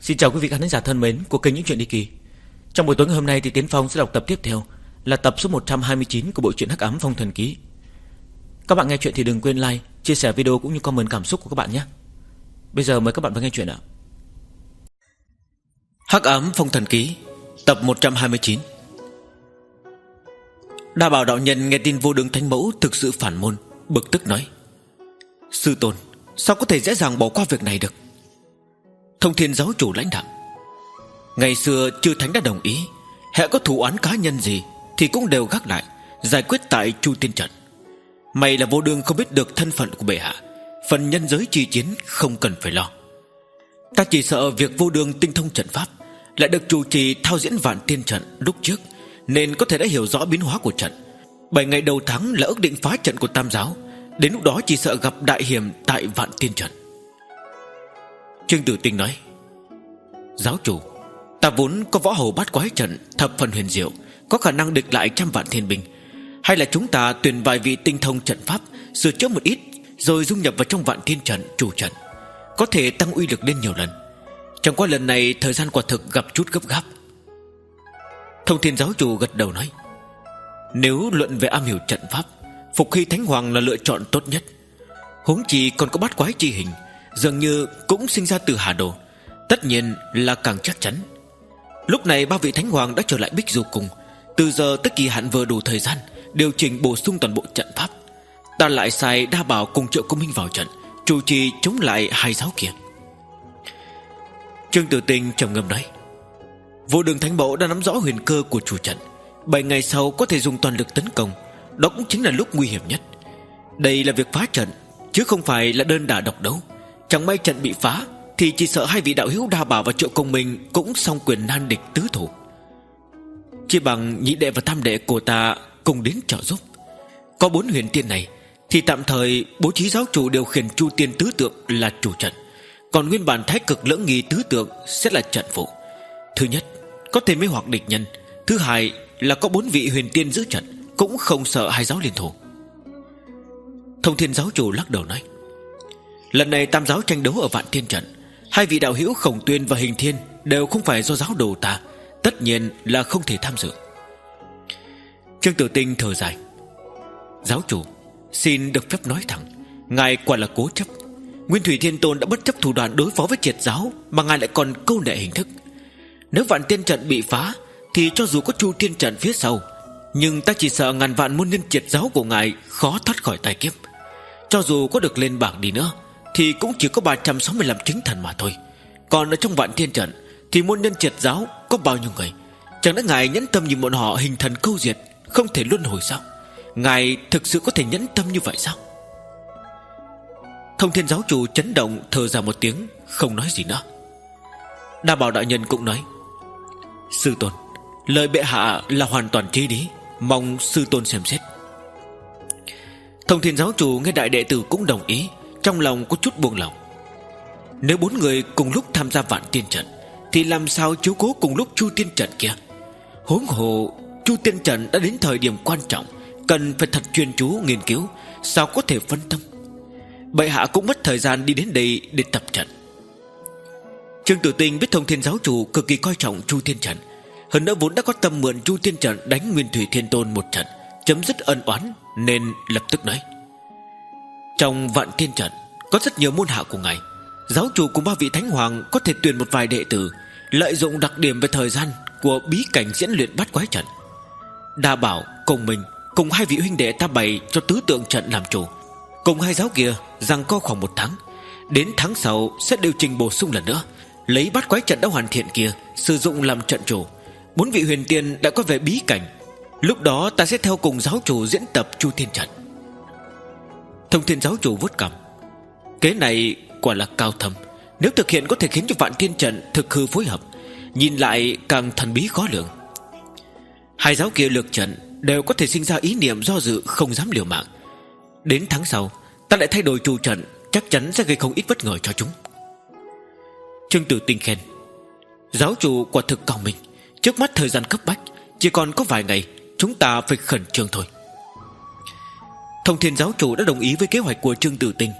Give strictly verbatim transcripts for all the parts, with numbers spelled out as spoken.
Xin chào quý vị khán giả thân mến của kênh Những Chuyện Ly Kỳ. Trong buổi tối ngày hôm nay thì Tiến Phong sẽ đọc tập tiếp theo, là tập số một trăm hai mươi chín của bộ truyện Hắc Ám Phong Thần Ký. Các bạn nghe chuyện thì đừng quên like, chia sẻ video cũng như comment cảm xúc của các bạn nhé. Bây giờ mời các bạn vào nghe chuyện ạ. Hắc Ám Phong Thần Ký, tập một trăm hai mươi chín. Đa Bảo đạo nhân nghe tin Vô Đường Thánh Mẫu thực sự phản môn, bực tức nói: Sư tôn, sao có thể dễ dàng bỏ qua việc này được? Thông Thiên giáo chủ lãnh đạm: Ngày xưa chư thánh đã đồng ý, hễ có thù oán cá nhân gì thì cũng đều gác lại, giải quyết tại Chu Tiên trận. May là Vô Đường không biết được thân phận của bệ hạ, phần nhân giới chi chiến không cần phải lo. Ta chỉ sợ việc Vô Đường tinh thông trận pháp, lại được chủ trì thao diễn Vạn Tiên trận lúc trước, nên có thể đã hiểu rõ biến hóa của trận. Bảy ngày đầu tháng là ước định phá trận của Tam giáo, đến lúc đó chỉ sợ gặp đại hiểm tại Vạn Tiên trận. Trương Tử Tinh nói: Giáo chủ, ta vốn có võ hầu bát quái trận thập phần huyền diệu, có khả năng địch lại trăm vạn thiên binh. Hay là chúng ta tuyển vài vị tinh thông trận pháp, sửa chữa một ít, rồi dung nhập vào trong Vạn Tiên trận chủ trận, có thể tăng uy lực lên nhiều lần. Chẳng qua lần này thời gian quả thực gặp chút gấp gáp. Thông Thiên giáo chủ gật đầu nói: Nếu luận về am hiểu trận pháp, Phục Hy Thánh Hoàng là lựa chọn tốt nhất. Huống chi còn có bát quái chi hình, dường như cũng sinh ra từ Hà Đồ, tất nhiên là càng chắc chắn. Lúc này ba vị Thánh Hoàng đã trở lại Bích Du Cung, từ giờ tới kỳ hạn vừa đủ thời gian điều chỉnh bổ sung toàn bộ trận pháp. Ta lại sai Đa Bảo cùng Triệu Công Minh vào trận, chủ trì chống lại hai giáo kia. Trương Tử Tinh trầm ngâm nói: Vô Đường Thánh Mẫu đã nắm rõ huyền cơ của chủ trận, bảy ngày sau có thể dùng toàn lực tấn công, đó cũng chính là lúc nguy hiểm nhất. Đây là việc phá trận, chứ không phải là đơn đả độc đấu. Chẳng may trận bị phá thì chỉ sợ hai vị đạo hữu Đa Bảo và Triệu Công Minh cũng song quyền nan địch tứ thủ. Chỉ bằng nhị đệ và tam đệ của ta cùng đến trợ giúp. Có bốn huyền tiên này thì tạm thời bố trí giáo chủ điều khiển Chu Tiên tứ tượng là chủ trận, còn nguyên bản Thái Cực Lưỡng Nghi tứ tượng sẽ là trận phụ. Thứ nhất, có thể mê hoặc địch nhân. Thứ hai là có bốn vị huyền tiên giữ trận, cũng không sợ hai giáo liên thủ. Thông Thiên giáo chủ lắc đầu nói: Lần này tam giáo tranh đấu ở Vạn Tiên trận, hai vị đạo hữu Khổng Tuyên và Hình Thiên đều không phải do giáo đồ ta, tất nhiên là không thể tham dự. Trương Tử Tinh thở dài: Giáo chủ, xin được phép nói thẳng, ngài quả là cố chấp. Nguyên Thủy Thiên Tôn đã bất chấp thủ đoạn đối phó với triệt giáo, mà ngài lại còn câu nệ hình thức. Nếu Vạn Tiên trận bị phá, thì cho dù có Chu Tiên trận phía sau, nhưng ta chỉ sợ ngàn vạn môn nhân triệt giáo của ngài khó thoát khỏi tai kiếp. Cho dù có được lên bảng đi nữa thì cũng chỉ có ba trăm sáu mươi lăm chính thần mà thôi. Còn ở trong Vạn Tiên trận thì môn nhân triệt giáo có bao nhiêu người? Chẳng lẽ ngài nhẫn tâm nhìn bọn họ hình thần câu diệt, không thể luân hồi sao? Ngài thực sự có thể nhẫn tâm như vậy sao? Thông Thiên giáo chủ chấn động, thở ra một tiếng, không nói gì nữa. Đa Bảo đại nhân cũng nói: Sư tôn, lời bệ hạ là hoàn toàn trí lý, mong sư tôn xem xét. Thông Thiên giáo chủ nghe đại đệ tử cũng đồng ý, trong lòng có chút buông lòng. Nếu bốn người cùng lúc tham gia Vạn Tiên trận thì làm sao chiếu cố cùng lúc Chu Tiên trận kia? Huống hồ Chu Tiên trận đã đến thời điểm quan trọng, cần phải thật chuyên chú nghiên cứu, sao có thể phân tâm? Bệ hạ cũng mất thời gian đi đến đây để tập trận. Trương Tử Tinh biết Thông Thiên giáo chủ cực kỳ coi trọng Chu Tiên trận, hơn nữa vốn đã có tâm mượn Chu Tiên trận đánh Nguyên Thủy Thiên Tôn một trận, chấm dứt ân oán, nên lập tức nói: Trong Vạn Tiên trận có rất nhiều môn hạ của ngài, giáo chủ cùng ba vị Thánh Hoàng có thể tuyển một vài đệ tử, lợi dụng đặc điểm về thời gian của bí cảnh diễn luyện bát quái trận. Đa Bảo, Công Minh cùng hai vị huynh đệ ta bày cho tứ tượng trận làm chủ, cùng hai giáo kia giằng co khoảng một tháng. Đến tháng sau sẽ điều chỉnh bổ sung lần nữa, lấy bát quái trận đã hoàn thiện kia sử dụng làm trận chủ. Bốn vị huyền tiên đã có về bí cảnh, lúc đó ta sẽ theo cùng giáo chủ diễn tập Chu Tiên trận. Thông Thiên giáo chủ vuốt cằm: Kế này quả là cao thâm, nếu thực hiện có thể khiến cho Vạn Tiên trận thực hư phối hợp, nhìn lại càng thần bí khó lường. Hai giáo kia lược trận đều có thể sinh ra ý niệm do dự, không dám liều mạng. Đến tháng sau ta lại thay đổi chủ trận, chắc chắn sẽ gây không ít bất ngờ cho chúng. Trương Tử Tinh khen: Giáo chủ quả thực cao minh, trước mắt thời gian cấp bách, chỉ còn có vài ngày, chúng ta phải khẩn trương thôi. Thông Thiên giáo chủ đã đồng ý với kế hoạch của Trương Tử Tinh.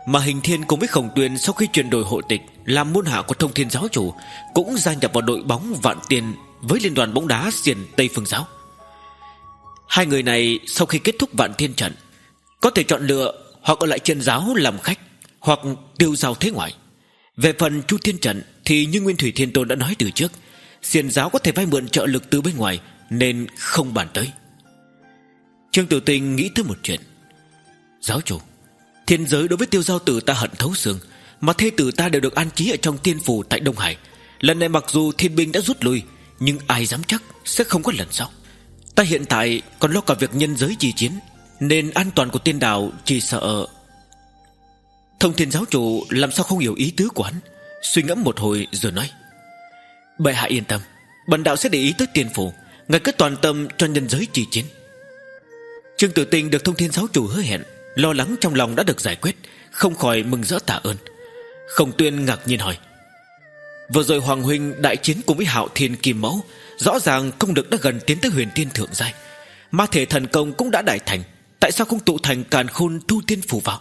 Mà Hình Thiên cùng với Khổng Tuyên sau khi chuyển đổi hộ tịch làm môn hạ của Thông Thiên giáo chủ cũng gia nhập vào đội bóng Vạn Tiên với liên đoàn bóng đá xiển Tây Phương giáo. Hai người này sau khi kết thúc Vạn Thiên trận có thể chọn lựa hoặc ở lại Chân giáo làm khách, hoặc tiêu giao thế ngoại. Về phần Chu Thiên trận thì như Nguyên Thủy Thiên Tôn đã nói từ trước, xiển giáo có thể vay mượn trợ lực từ bên ngoài nên không bàn tới. Trương Tử Tinh nghĩ tới một chuyện. Giáo chủ, thiên giới đối với Tiêu Giao Tử ta hận thấu xương, mà thê tử ta đều được an trí ở trong tiên phủ tại Đông Hải. Lần này mặc dù thiên binh đã rút lui, nhưng ai dám chắc sẽ không có lần sau. Ta hiện tại còn lo cả việc nhân giới chi chiến, nên an toàn của tiên đạo chỉ sợ. Thông Thiên giáo chủ làm sao không hiểu ý tứ của hắn, suy ngẫm một hồi rồi nói: bệ hạ yên tâm, bần đạo sẽ để ý tới tiên phủ, ngài cứ toàn tâm cho nhân giới chi chiến. Trương Tử Tinh được Thông Thiên giáo chủ hứa hẹn, lo lắng trong lòng đã được giải quyết, không khỏi mừng rỡ tạ ơn. Khổng Tuyên ngạc nhiên hỏi: vừa rồi Hoàng huynh đại chiến cùng với Hạo Thiên Kim Mẫu, rõ ràng công lực đã gần tiến tới huyền tiên thượng giai, ma thể thần công cũng đã đại thành, tại sao không tụ thành Càn Khôn thu tiên phủ vào?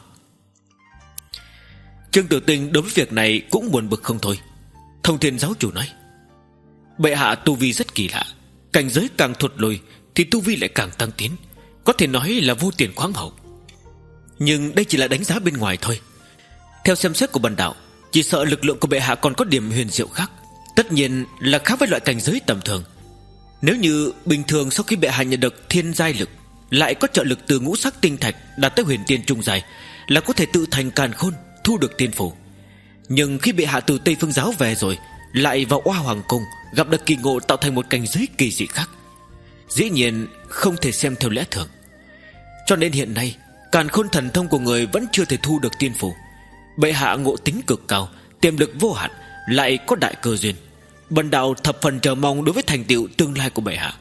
Trương Tử Tinh đối với việc này cũng buồn bực không thôi. Thông Thiên giáo chủ nói: bệ hạ tu vi rất kỳ lạ, cảnh giới càng thụt lùi thì tu vi lại càng tăng tiến, có thể nói là vô tiền khoáng hậu. Nhưng đây chỉ là đánh giá bên ngoài thôi. Theo xem xét của bần đạo, chỉ sợ lực lượng của bệ hạ còn có điểm huyền diệu khác, tất nhiên là khác với loại cảnh giới tầm thường. Nếu như bình thường sau khi bệ hạ nhận được thiên giai lực, lại có trợ lực từ ngũ sắc tinh thạch đạt tới huyền tiên trung giai, là có thể tự thành Càn Khôn thu được tiên phủ. Nhưng khi bệ hạ từ Tây Phương giáo về rồi, lại vào Oa Hoàng cung gặp được kỳ ngộ tạo thành một cảnh giới kỳ dị khác, dĩ nhiên không thể xem theo lẽ thường. Cho nên hiện nay Càn Khôn thần thông của người vẫn chưa thể thu được tiên phủ. Bệ hạ ngộ tính cực cao, tiềm lực vô hạn, lại có đại cơ duyên. Bần đạo thập phần chờ mong đối với thành tựu tương lai của bệ hạ.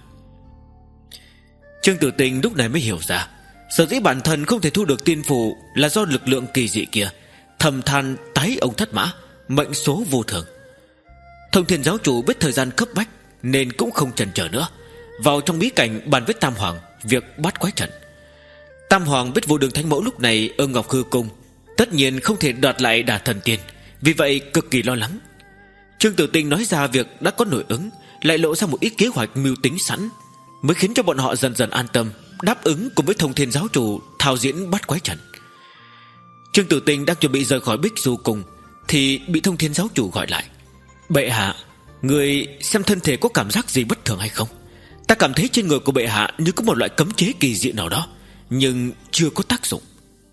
Trương Tử Tinh lúc này mới hiểu ra, sở dĩ bản thân không thể thu được tiên phủ là do lực lượng kỳ dị kia, thầm than tái ông thất mã, mệnh số vô thường. Thông Thiên giáo chủ biết thời gian cấp bách nên cũng không chần chờ nữa, vào trong bí cảnh bàn với Tam Hoàng việc bắt quái trận. Tam Hoàng biết Vô Đường Thánh Mẫu lúc này ở Ngọc Hư Cung, tất nhiên không thể đoạt lại Đả Thần Tiên, vì vậy cực kỳ lo lắng. Trương Tử Tinh nói ra việc đã có nội ứng, lại lộ ra một ít kế hoạch mưu tính sẵn, mới khiến cho bọn họ dần dần an tâm, đáp ứng cùng với Thông Thiên giáo chủ thao diễn bắt quái trận. Trương Tử Tinh đang chuẩn bị rời khỏi Bích Du Cung thì bị Thông Thiên giáo chủ gọi lại: bệ hạ, người xem thân thể có cảm giác gì bất thường hay không? Ta cảm thấy trên người của bệ hạ như có một loại cấm chế kỳ dị nào đó, nhưng chưa có tác dụng.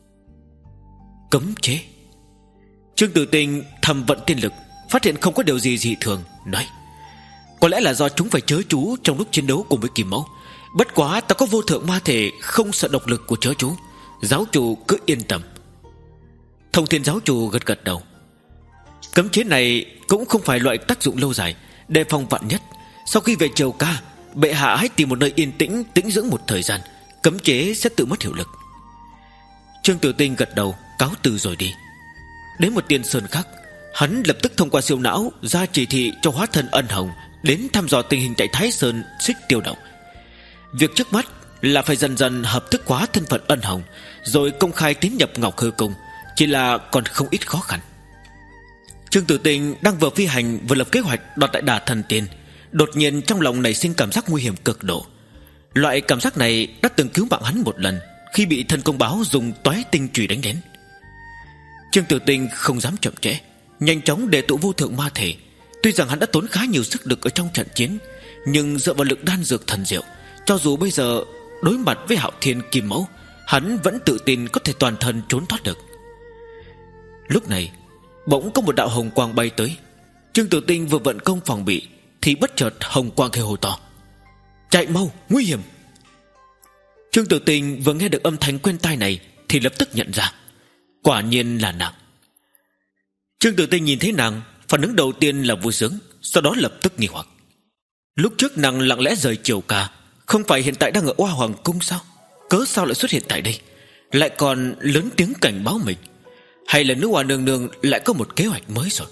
Cấm chế? Trương Tử Tinh thầm vận tiên lực, phát hiện không có điều gì dị thường, nói: có lẽ là do chúng phải chớ chú trong lúc chiến đấu cùng với Kim Mẫu. Bất quá ta có vô thượng ma thể, không sợ độc lực của chớ chú, giáo chủ cứ yên tâm. Thông Thiên giáo chủ gật gật đầu. Cấm chế này cũng không phải loại tác dụng lâu dài, đề phòng vạn nhất. Sau khi về Triều Ca, bệ hạ hãy tìm một nơi yên tĩnh, tĩnh dưỡng một thời gian, cấm chế sẽ tự mất hiệu lực. Trương Tử Tinh gật đầu cáo từ rồi đi. Đến một tiên sơn khác, hắn lập tức thông qua siêu não ra chỉ thị cho hóa thân Ân Hồng đến thăm dò tình hình tại Thái Sơn Xích Tiêu Động. Việc trước mắt là phải dần dần hợp thức hóa thân phận Ân Hồng, rồi công khai tiến nhập Ngọc Hư Cung, chỉ là còn không ít khó khăn. Trương Tử Tinh đang vừa phi hành vừa lập kế hoạch đoạt đại Đả Thần Tiên, đột nhiên trong lòng nảy sinh cảm giác nguy hiểm cực độ. Loại cảm giác này đã từng cứu mạng hắn một lần khi bị thân công báo dùng toái tinh chùy đánh đến. Trương Tử Tinh không dám chậm trễ, nhanh chóng đề tụ vô thượng ma thể. Tuy rằng hắn đã tốn khá nhiều sức lực ở trong trận chiến, nhưng dựa vào lực đan dược thần diệu, cho dù bây giờ đối mặt với Hạo Thiên Kim Mẫu, hắn vẫn tự tin có thể toàn thân trốn thoát được. Lúc này bỗng có một đạo hồng quang bay tới. Trương Tử Tinh vừa vận công phòng bị thì bất chợt hồng quang kêu hô to: chạy mau, nguy hiểm! Trương Tử Tinh vừa nghe được âm thanh quen tai này thì lập tức nhận ra, quả nhiên là nàng. Trương Tử Tinh nhìn thấy nàng, phản ứng đầu tiên là vui sướng, sau đó lập tức nghi hoặc. Lúc trước nàng lặng lẽ rời Triều Ca, không phải hiện tại đang ở Oa Hoàng Cung sao? Cớ sao lại xuất hiện tại đây, lại còn lớn tiếng cảnh báo mình? Hay là nữ hoa nương nương lại có một kế hoạch mới rồi?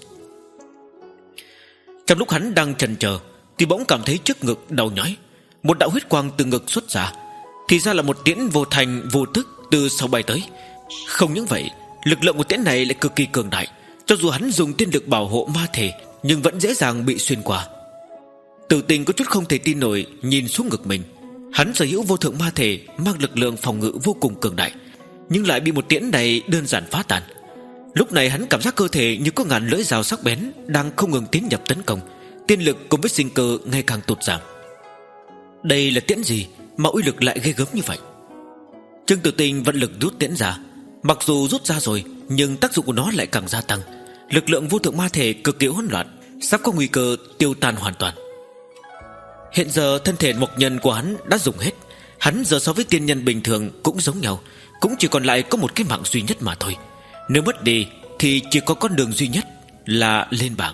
Trong lúc hắn đang chần chờ thì bỗng cảm thấy trước ngực đau nhói. Một đạo huyết quang từ ngực xuất ra, thì ra là một tiễn vô thành vô tức từ sau bay tới. Không những vậy, lực lượng của tiễn này lại cực kỳ cường đại. Cho dù hắn dùng tiên lực bảo hộ ma thể, nhưng vẫn dễ dàng bị xuyên qua. Tử Tình có chút không thể tin nổi nhìn xuống ngực mình. Hắn sở hữu vô thượng ma thể, mang lực lượng phòng ngự vô cùng cường đại, nhưng lại bị một tiễn này đơn giản phá tan. Lúc này hắn cảm giác cơ thể như có ngàn lưỡi dao sắc bén đang không ngừng tiến nhập tấn công. Tiên lực cùng với sinh cơ ngày càng tụt giảm. Đây là tiễn gì mà uy lực lại ghê gớm như vậy? Trương Tử Tình vận lực rút tiễn ra. Mặc dù rút ra rồi, nhưng tác dụng của nó lại càng gia tăng. Lực lượng vô thượng ma thể cực kỳ hỗn loạn, sắp có nguy cơ tiêu tan hoàn toàn. Hiện giờ thân thể mộc nhân của hắn đã dùng hết. Hắn giờ so với tiên nhân bình thường cũng giống nhau, cũng chỉ còn lại có một cái mạng duy nhất mà thôi. Nếu mất đi thì chỉ có con đường duy nhất là lên bảng.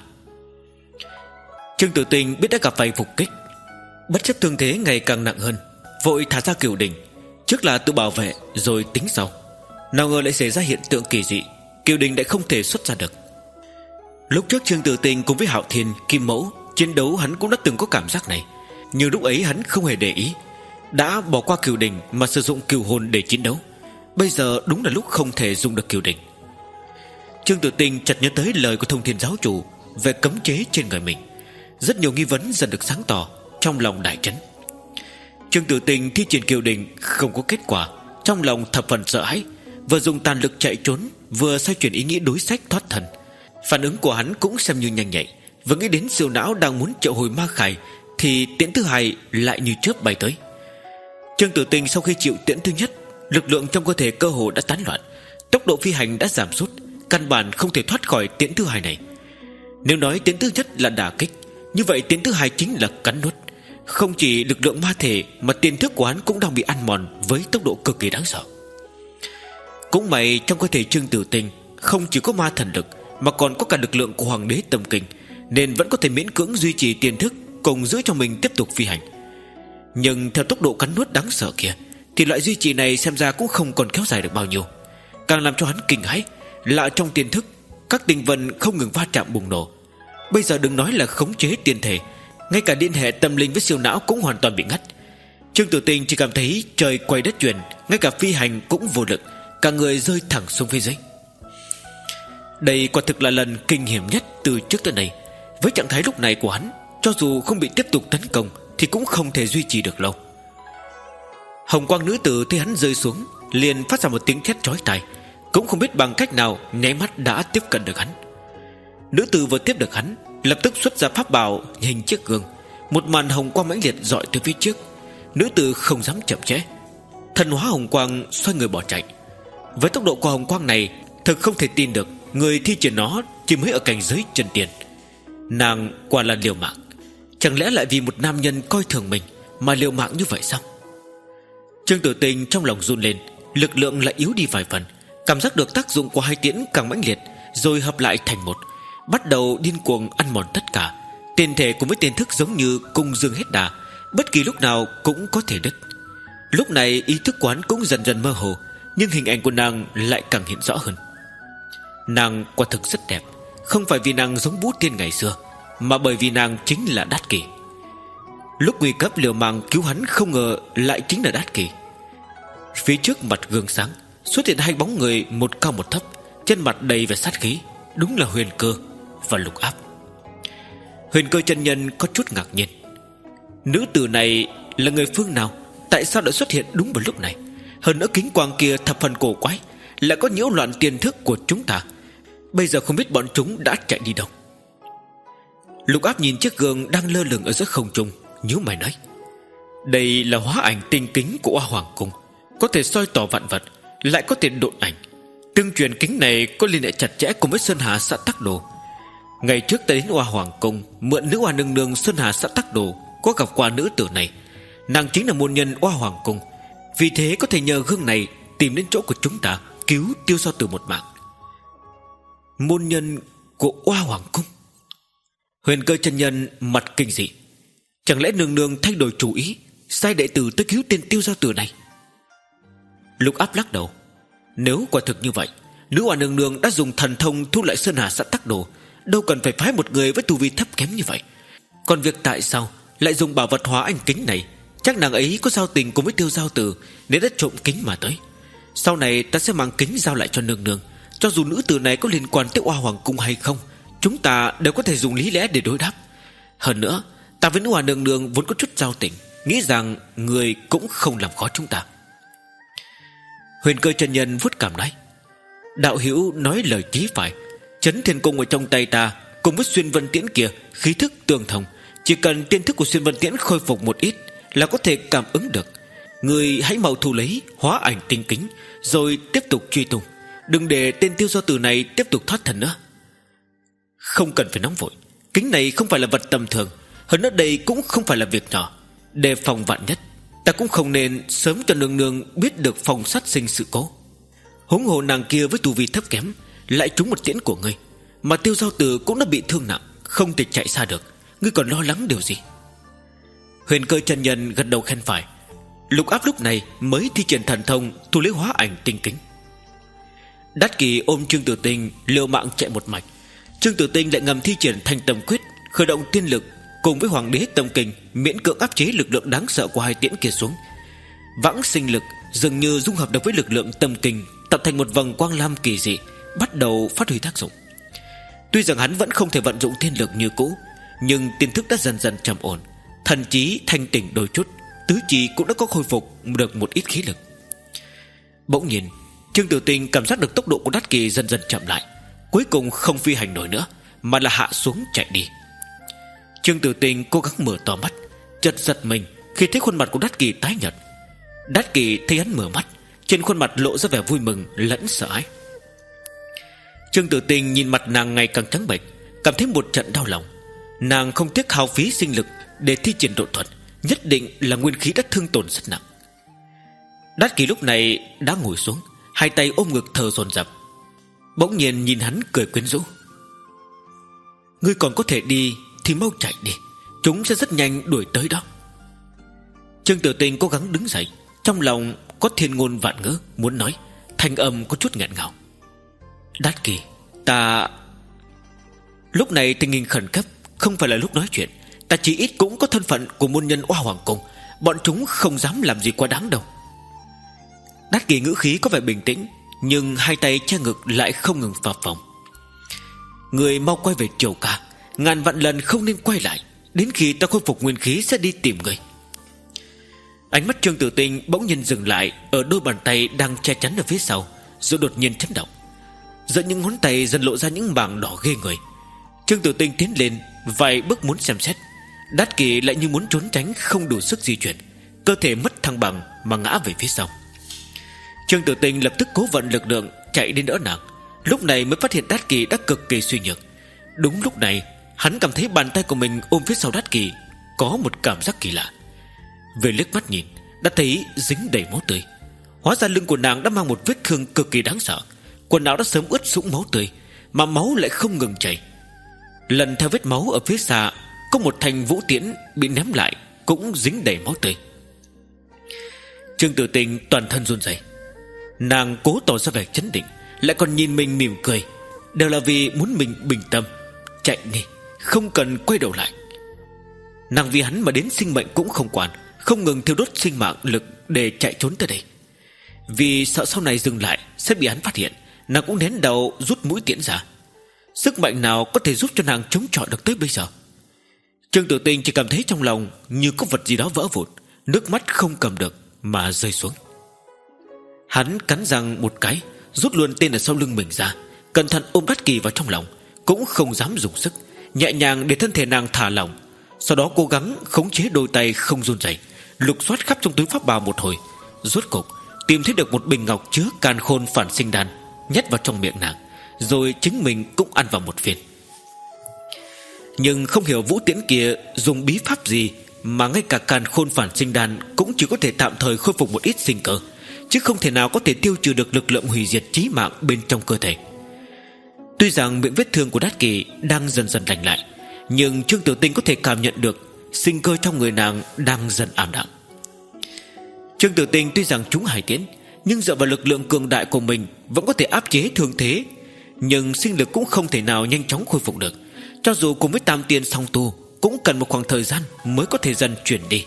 Trương Tử Tình biết đã gặp phải phục kích, bất chấp thương thế ngày càng nặng hơn, vội thả ra Cửu Đình. Trước là tự bảo vệ rồi tính sau. Nào ngờ lại xảy ra hiện tượng kỳ dị, Cửu Đình lại không thể xuất ra được. Lúc trước Trương Tử Tình cùng với Hạo Thiên, Kim Mẫu chiến đấu, hắn cũng đã từng có cảm giác này, nhưng lúc ấy hắn không hề để ý, đã bỏ qua Cửu Đình mà sử dụng Cửu Hồn để chiến đấu. Bây giờ đúng là lúc không thể dùng được Cửu Đình. Trương Tử Tình chợt nhớ tới lời của Thông Thiên giáo chủ về cấm chế trên người mình. Rất nhiều nghi vấn dần được sáng tỏ, trong lòng đại chấn. Trương Tử Tình thi triển Cửu Đình không có kết quả, trong lòng thập phần sợ hãi, vừa dùng tàn lực chạy trốn, vừa xoay chuyển ý nghĩ đối sách thoát thần. Phản ứng của hắn cũng xem như nhanh nhạy, vừa nghĩ đến siêu não đang muốn triệu hồi ma khải thì tiễn thứ hai lại như chớp bay tới. Trương Tử Tình sau khi chịu tiễn thứ nhất, lực lượng trong cơ thể cơ hồ đã tán loạn, tốc độ phi hành đã giảm sút, căn bản không thể thoát khỏi tiễn thứ hai này. Nếu nói tiễn thứ nhất là đả kích, như vậy tiễn thứ hai chính là cắn nuốt. Không chỉ lực lượng ma thể mà tiềm thức của hắn cũng đang bị ăn mòn với tốc độ cực kỳ đáng sợ. Cũng may trong cơ thể Trương Tử Tình không chỉ có ma thần lực mà còn có cả lực lượng của Hoàng Đế Tâm Kinh, nên vẫn có thể miễn cưỡng duy trì tiềm thức cùng giữ cho mình tiếp tục phi hành. Nhưng theo tốc độ cắn nuốt đáng sợ kia thì loại duy trì này xem ra cũng không còn kéo dài được bao nhiêu. Càng làm cho hắn kinh hãi là trong tiềm thức các tinh vân không ngừng va chạm bùng nổ. Bây giờ đừng nói là khống chế tiên thể, ngay cả liên hệ tâm linh với siêu não cũng hoàn toàn bị ngắt. Trương Tử Tình chỉ cảm thấy trời quay đất chuyển, ngay cả phi hành cũng vô lực, cả người rơi thẳng xuống phía dưới. Đây quả thực là lần kinh hiểm nhất từ trước tới nay. Với trạng thái lúc này của hắn, cho dù không bị tiếp tục tấn công thì cũng không thể duy trì được lâu. Hồng quang nữ tử thấy hắn rơi xuống liền phát ra một tiếng thét chói tai, cũng không biết bằng cách nào nháy mắt đã tiếp cận được hắn. Nữ tử vừa tiếp được hắn, lập tức xuất ra pháp bảo hình chiếc gương, một màn hồng quang mãnh liệt dọi từ phía trước. Nữ tử không dám chậm trễ, thần hóa hồng quang xoay người bỏ chạy. Với tốc độ của hồng quang này, thực không thể tin được người thi triển nó chỉ mới ở cảnh giới chân tiền. Nàng quả là liều mạng, chẳng lẽ lại vì một nam nhân coi thường mình mà liều mạng như vậy sao? Trương Tử Tình trong lòng run lên, lực lượng lại yếu đi vài phần, cảm giác được tác dụng của hai tiễn càng mãnh liệt, rồi hợp lại thành một, bắt đầu điên cuồng ăn mòn tất cả. Tiền thể cùng với tiền thức giống như cùng dừng hết đà, bất kỳ lúc nào cũng có thể đứt. Lúc này ý thức của hắn cũng dần dần mơ hồ, nhưng hình ảnh của nàng lại càng hiện rõ hơn. Nàng quả thực rất đẹp, không phải vì nàng giống Vũ Tiên ngày xưa, mà bởi vì nàng chính là Đát Kỷ. Lúc nguy cấp liều mạng cứu hắn, không ngờ lại chính là Đát Kỷ. Phía trước mặt gương sáng xuất hiện hai bóng người, một cao một thấp, trên mặt đầy vẻ sát khí, đúng là Huyền Cơ và Lục Áp. Huyền Cơ chân nhân có chút ngạc nhiên, nữ tử này là người phương nào, tại sao lại xuất hiện đúng vào lúc này? Hơn nữa kính quang kia thập phần cổ quái, lại có nhiễu loạn tiền thức của chúng ta. Bây giờ không biết bọn chúng đã chạy đi đâu. Lục Áp nhìn chiếc gương đang lơ lửng ở giữa không trung, nhíu mày nói: đây là hóa ảnh tinh kính của Oa Hoàng Cung, có thể soi tỏ vạn vật, lại có thể độn ảnh. Tương truyền kính này có liên hệ chặt chẽ cùng với Sơn Hà xã Tắc Đồ. Ngày trước ta đến Oa Hoàng Cung mượn nữ Oa nương nương Sơn Hà xã Tắc Đồ, có gặp qua nữ tử này. Nàng chính là môn nhân Oa Hoàng Cung, vì thế có thể nhờ gương này tìm đến chỗ của chúng ta, cứu Tiêu Giao Tử một mạng. Môn nhân của Oa Hoàng Cung? Huyền Cơ chân nhân mặt kinh dị, chẳng lẽ nương nương thay đổi chủ ý, sai đệ tử tới cứu tên Tiêu Giao Tử này? Lục Áp lắc đầu, nếu quả thực như vậy, nữ Oa nương nương đã dùng thần thông thu lại Sơn Hà xã Tắc Đồ, đâu cần phải phái một người với tu vi thấp kém như vậy. Còn việc tại sao lại dùng bảo vật hóa ảnh kính này, chắc nàng ấy có giao tình cùng với Tiêu Giao Tử nên đã trộm kính mà tới. Sau này ta sẽ mang kính giao lại cho nương nương, Cho dù nữ tử này có liên quan tới Oa Hoàng Cung hay không, chúng ta đều có thể dùng lý lẽ để đối đáp. Hơn nữa, ta với nữ Hoa nương nương vốn có chút giao tình, nghĩ rằng người cũng không làm khó chúng ta. Huyền Cơ chân nhân vuốt cằm nói: đạo hữu nói lời chí phải. Chấn Thiên Cung ở trong tay ta cùng với Xuyên Vân Tiễn kia khí thức tương thông, chỉ cần tiên thức của Xuyên Vân Tiễn khôi phục một ít là có thể cảm ứng được. Người hãy mau thu lấy hóa ảnh tinh kính, rồi tiếp tục truy tung, đừng để tên Tiêu Do Tử này tiếp tục thoát thần nữa. Không cần phải nóng vội, kính này không phải là vật tầm thường, hơn nữa đây cũng không phải là việc nhỏ. Đề phòng vạn nhất, ta cũng không nên sớm cho nương nương biết được phòng sát sinh sự cố. Huống hồ nàng kia với tu vi thấp kém lại trúng một tiễn của ngươi, mà Tiêu Giao Tử cũng đã bị thương nặng, không thể chạy xa được. Ngươi còn lo lắng điều gì? Huyền Cơ chân nhân gật đầu khen phải. Lục Áp lúc này mới thi triển thần thông thu lấy hóa ảnh tinh kính. Đát Kỳ ôm Trương Tử Tinh liều mạng chạy một mạch. Trương Tử Tinh lại ngầm thi triển Thanh Tâm Quyết, khởi động tiên lực cùng với Hoàng Đế Tâm Kinh, miễn cưỡng áp chế lực lượng đáng sợ của hai tiễn kia xuống. Vãng sinh lực dường như dung hợp được với lực lượng tâm kinh, tạo thành một vầng quang lam kỳ dị, bắt đầu phát huy tác dụng. Tuy rằng hắn vẫn không thể vận dụng tiên lực như cũ, nhưng tiên thức đã dần dần trầm ổn, thần trí thanh tỉnh đôi chút, tứ chi cũng đã có khôi phục được một ít khí lực. Bỗng nhiên, Trương Tử Tinh cảm giác được tốc độ của Đát Kỳ dần dần chậm lại, cuối cùng không phi hành nổi nữa, mà là hạ xuống chạy đi. Trương Tử Tinh cố gắng mở to mắt, chợt giật mình khi thấy khuôn mặt của Đát Kỳ tái nhợt. Đát Kỳ thấy hắn mở mắt, trên khuôn mặt lộ ra vẻ vui mừng lẫn sợ hãi. Trương Tử Tinh nhìn mặt nàng ngày càng trắng bệch, cảm thấy một trận đau lòng. Nàng không tiếc hao phí sinh lực để thi triển độ thuật, nhất định là nguyên khí đã thương tổn rất nặng. Đát Kỳ lúc này đã ngồi xuống, hai tay ôm ngực thở dồn dập. Bỗng nhiên nhìn hắn cười quyến rũ: ngươi còn có thể đi thì mau chạy đi, chúng sẽ rất nhanh đuổi tới đó. Trương Tử Tinh cố gắng đứng dậy, trong lòng có thiên ngôn vạn ngữ muốn nói, thanh âm có chút nghẹn ngào. Đát Kỳ, ta... Lúc này tình hình khẩn cấp, không phải là lúc nói chuyện. Ta chỉ ít cũng có thân phận của môn nhân Oa Hoàng Cung, bọn chúng không dám làm gì quá đáng đâu. Đát Kỳ ngữ khí có vẻ bình tĩnh, nhưng hai tay che ngực lại không ngừng phập phồng. Người mau quay về Triều Ca, ngàn vạn lần không nên quay lại, đến khi ta khôi phục nguyên khí sẽ đi tìm người. Ánh mắt Trương Tử Tinh bỗng nhiên dừng lại ở đôi bàn tay đang che chắn ở phía sau, rồi đột nhiên chấn động. Giữa những ngón tay dần lộ ra những mảng đỏ ghê người. Trương Tử Tinh tiến lên vài bước muốn xem xét. Đát Kỳ lại như muốn trốn tránh, không đủ sức di chuyển, cơ thể mất thăng bằng mà ngã về phía sau. Trương Tử Tinh lập tức cố vận lực lượng chạy đến đỡ nàng. Lúc này mới phát hiện Đát Kỳ đã cực kỳ suy nhược. Đúng lúc này hắn cảm thấy bàn tay của mình ôm phía sau Đát Kỳ có một cảm giác kỳ lạ. Về liếc mắt nhìn, đã thấy dính đầy máu tươi. Hóa ra lưng của nàng đã mang một vết thương cực kỳ đáng sợ, quần áo đã sớm ướt sũng máu tươi, mà máu lại không ngừng chảy. Lần theo vết máu ở phía xa, có một thanh vũ tiễn bị ném lại, cũng dính đầy máu tươi. Trương Tử Tinh toàn thân run rẩy. Nàng cố tỏ ra vẻ chấn định, lại còn nhìn mình mỉm cười, đều là vì muốn mình bình tâm. Chạy đi, không cần quay đầu lại. Nàng vì hắn mà đến sinh mệnh cũng không quản, không ngừng thiêu đốt sinh mạng lực để chạy trốn tới đây. Vì sợ sau này dừng lại sẽ bị hắn phát hiện, nàng cũng nén đầu rút mũi tiễn ra. Sức mạnh nào có thể giúp cho nàng chống chọi được tới bây giờ? Trương Tử Tinh chỉ cảm thấy trong lòng như có vật gì đó vỡ vụn, nước mắt không cầm được mà rơi xuống. Hắn cắn răng một cái, rút luôn tên ở sau lưng mình ra, cẩn thận ôm Đát Kỳ vào trong lòng, cũng không dám dùng sức, nhẹ nhàng để thân thể nàng thả lỏng. Sau đó cố gắng khống chế đôi tay không run rẩy, lục soát khắp trong túi pháp bào một hồi, rốt cục tìm thấy được một bình ngọc chứa càn khôn phản sinh đan, nhét vào trong miệng nàng, rồi chính mình cũng ăn vào một viên. Nhưng không hiểu vũ tiễn kia dùng bí pháp gì mà ngay cả càn khôn phản sinh đan cũng chỉ có thể tạm thời khôi phục một ít sinh cơ, chứ không thể nào có thể tiêu trừ được lực lượng hủy diệt chí mạng bên trong cơ thể. Tuy rằng miệng vết thương của Đát Kỳ đang dần dần lành lại, nhưng Trương Tử Tinh có thể cảm nhận được sinh cơ trong người nàng đang dần ảm đạm. Trương Tử Tinh tuy rằng trúng hải tiễn, nhưng dựa vào lực lượng cường đại của mình vẫn có thể áp chế thương thế, nhưng sinh lực cũng không thể nào nhanh chóng khôi phục được. Cho dù cùng với tam tiên song tu, cũng cần một khoảng thời gian mới có thể dần chuyển đi.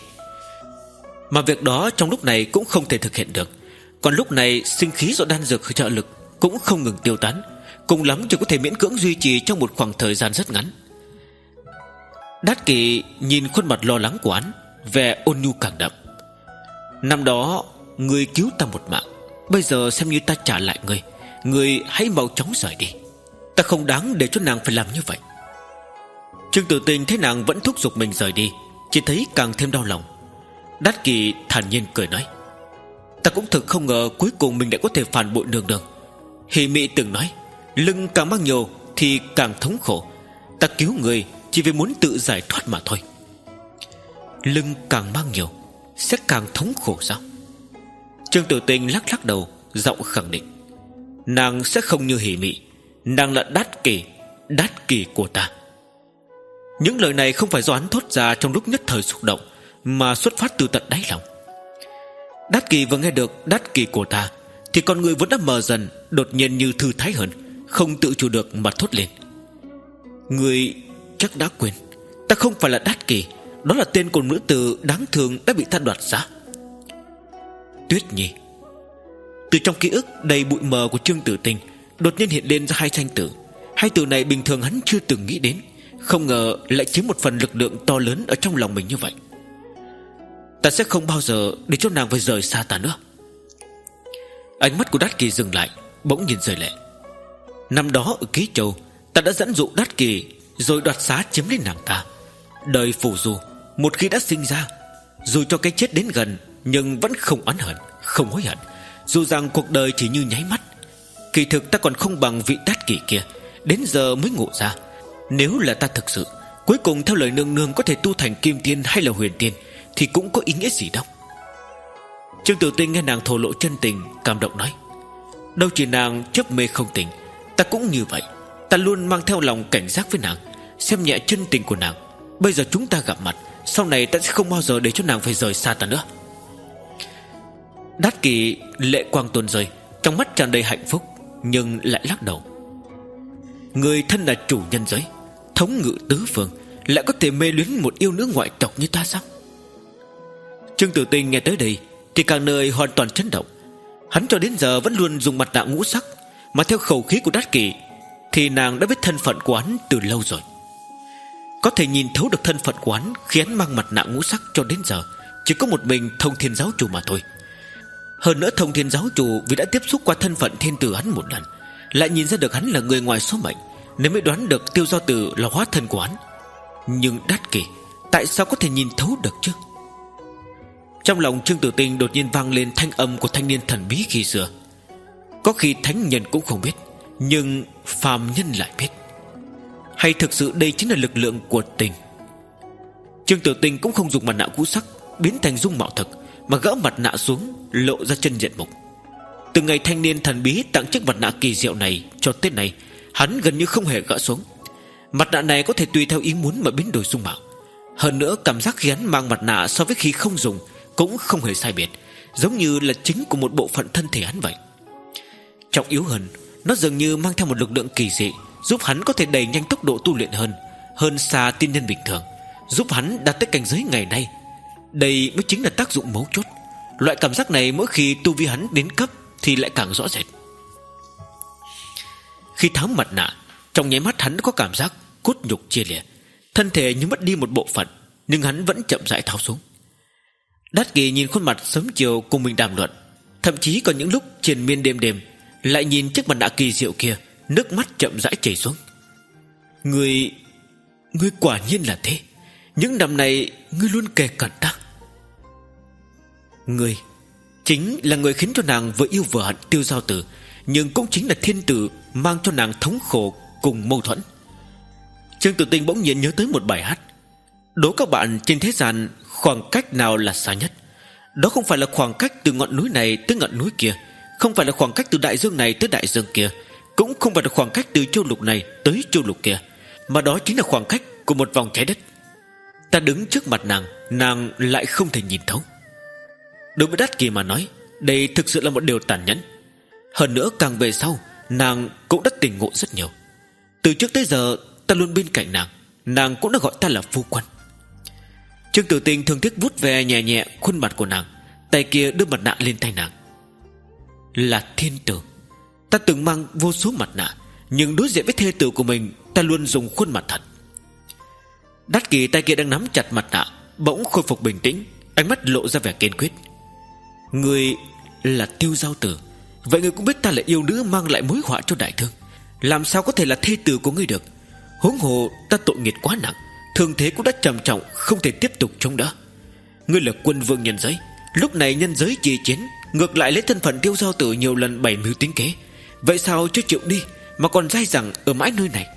Mà việc đó trong lúc này cũng không thể thực hiện được. Còn lúc này sinh khí do đan dược trợ lực cũng không ngừng tiêu tán, cùng lắm chỉ có thể miễn cưỡng duy trì trong một khoảng thời gian rất ngắn. Đát Kỷ nhìn khuôn mặt lo lắng của hắn, vẻ ôn nhu càng đậm. Năm đó ngươi cứu ta một mạng, bây giờ xem như ta trả lại ngươi, ngươi hãy mau chóng rời đi. Ta không đáng để cho nàng phải làm như vậy. Trương Tử Tinh thấy nàng vẫn thúc giục mình rời đi, chỉ thấy càng thêm đau lòng. Đát Kỷ thản nhiên cười nói: ta cũng thực không ngờ cuối cùng mình đã có thể phản bội nương nương. Hỉ Mị từng nói, lưng càng mang nhiều thì càng thống khổ. Ta cứu người chỉ vì muốn tự giải thoát mà thôi. Lưng càng mang nhiều sẽ càng thống khổ sao? Trương Tử Tinh lắc lắc đầu, giọng khẳng định: nàng sẽ không như Hỉ Mị, nàng là Đát Kỷ, Đát Kỷ của ta. Những lời này không phải do hắn thốt ra trong lúc nhất thời xúc động, mà xuất phát từ tận đáy lòng. Đát Kỷ vừa nghe được Đát Kỷ của ta thì con người vốn đã mờ dần, đột nhiên như thư thái hơn, không tự chủ được mà thốt lên: người chắc đã quên, ta không phải là Đát Kỷ, đó là tên của nữ tử đáng thương đã bị ta đoạt giá. Tuyết Nhi. Từ trong ký ức đầy bụi mờ của Trương Tử Tinh đột nhiên hiện lên ra hai danh tử. Hai từ này bình thường hắn chưa từng nghĩ đến, không ngờ lại chiếm một phần lực lượng to lớn ở trong lòng mình như vậy. Ta sẽ không bao giờ để cho nàng phải rời xa ta nữa. Ánh mắt của Đát Kỷ dừng lại, bỗng nhìn rơi lệ. Năm đó ở Ký Châu, ta đã dẫn dụ Đát Kỷ rồi đoạt xá chiếm lấy nàng ta. Đời phù du, một khi đã sinh ra, dù cho cái chết đến gần nhưng vẫn không oán hận, không hối hận, dù rằng cuộc đời chỉ như nháy mắt. Kỳ thực ta còn không bằng vị Đát Kỷ kia, đến giờ mới ngộ ra, nếu là ta thực sự cuối cùng theo lời nương nương có thể tu thành kim tiên hay là huyền tiên thì cũng có ý nghĩa gì đâu. Trương Tử Tinh nghe nàng thổ lộ chân tình, cảm động nói: đâu chỉ nàng chấp mê không tình, ta cũng như vậy. Ta luôn mang theo lòng cảnh giác với nàng, xem nhẹ chân tình của nàng. Bây giờ chúng ta gặp mặt, sau này ta sẽ không bao giờ để cho nàng phải rời xa ta nữa. Đát Kỷ lệ quang tuôn rơi, trong mắt tràn đầy hạnh phúc, nhưng lại lắc đầu. Người thân là chủ nhân giới, thống ngự tứ phương, lại có thể mê luyến một yêu nữ ngoại tộc như ta sao? Trương Tử Tinh nghe tới đây thì càng nơi hoàn toàn chấn động. Hắn cho đến giờ vẫn luôn dùng mặt nạ ngũ sắc, mà theo khẩu khí của Đát Kỷ thì nàng đã biết thân phận của hắn từ lâu rồi. Có thể nhìn thấu được thân phận của hắn khi hắn mang mặt nạ ngũ sắc cho đến giờ chỉ có một mình Thông Thiên Giáo Chủ mà thôi. Hơn nữa Thông Thiên Giáo Chủ vì đã tiếp xúc qua thân phận thiên tử hắn một lần, lại nhìn ra được hắn là người ngoài số mệnh, nên mới đoán được Tiêu Giao Tử là hóa thân của hắn. Nhưng Đát Kỷ tại sao có thể nhìn thấu được chứ? Trong lòng Trương Tử Tinh đột nhiên vang lên thanh âm của thanh niên thần bí khi xưa. Có khi thánh nhân cũng không biết, nhưng phàm nhân lại biết. Hay thực sự đây chính là lực lượng của tình? Trương Tử Tinh cũng không dùng mặt nạ cũ sắc biến thành dung mạo thực, mà gỡ mặt nạ xuống, lộ ra chân diện mục. Từ ngày thanh niên thần bí tặng chiếc mặt nạ kỳ diệu này cho tới nay, hắn gần như không hề gỡ xuống. Mặt nạ này có thể tùy theo ý muốn mà biến đổi dung mạo. Hơn nữa cảm giác khi hắn mang mặt nạ so với khi không dùng cũng không hề sai biệt, giống như là chính của một bộ phận thân thể hắn vậy. Trọng yếu hơn, nó dường như mang theo một lực lượng kỳ dị, giúp hắn có thể đẩy nhanh tốc độ tu luyện hơn, hơn xa tiên nhân bình thường, giúp hắn đạt tới cảnh giới ngày nay. Đây mới chính là tác dụng mấu chốt. Loại cảm giác này mỗi khi tu vi hắn đến cấp thì lại càng rõ rệt. Khi tháo mặt nạ, trong nháy mắt hắn có cảm giác cốt nhục chia lìa, thân thể như mất đi một bộ phận, nhưng hắn vẫn chậm rãi tháo xuống. Đát Kỷ nhìn khuôn mặt sớm chiều cùng mình đàm luận, thậm chí còn những lúc triền miên đêm đêm lại nhìn chiếc mặt nạ kỳ diệu kia, nước mắt chậm rãi chảy xuống. Ngươi, ngươi quả nhiên là thế. Những năm này ngươi luôn kề cận ta. Ngươi chính là người khiến cho nàng vừa yêu vừa hận Tiêu Giao Tử, nhưng cũng chính là thiên tử mang cho nàng thống khổ cùng mâu thuẫn. Trương Tử Tinh bỗng nhiên nhớ tới một bài hát. Đố các bạn trên thế gian khoảng cách nào là xa nhất? Đó không phải là khoảng cách từ ngọn núi này tới ngọn núi kia, không phải là khoảng cách từ đại dương này tới đại dương kia, cũng không phải là khoảng cách từ châu lục này tới châu lục kia, mà đó chính là khoảng cách của một vòng trái đất. Ta đứng trước mặt nàng, nàng lại không thể nhìn thấu. Đối với Đát Kỷ mà nói, đây thực sự là một điều tàn nhẫn. Hơn nữa càng về sau, nàng cũng đã tỉnh ngộ rất nhiều. Từ trước tới giờ ta luôn bên cạnh nàng, nàng cũng đã gọi ta là phu quân. Trương Tử Tinh thường tiếc vuốt về nhẹ nhẹ khuôn mặt của nàng, tay kia đưa mặt nạ lên tay nàng. Là thiên tử. Ta từng mang vô số mặt nạ, nhưng đối diện với thê tử của mình, ta luôn dùng khuôn mặt thật. Đát Kỳ tay kia đang nắm chặt mặt nạ bỗng khôi phục bình tĩnh, ánh mắt lộ ra vẻ kiên quyết. Người là Tiêu Giao Tử, vậy người cũng biết ta là yêu nữ mang lại mối họa cho đại thương, làm sao có thể là thê tử của ngươi được? Huống hồ ta tội nghiệp quá nặng, thương thế cũng đã trầm trọng, không thể tiếp tục chống đỡ. Ngươi là quân vương nhân giới, lúc này nhân giới chi chiến, ngược lại lấy thân phận Tiêu Giao Tử nhiều lần bày mưu tính kế, vậy sao chưa chịu đi mà còn dai dẳng ở mãi nơi này?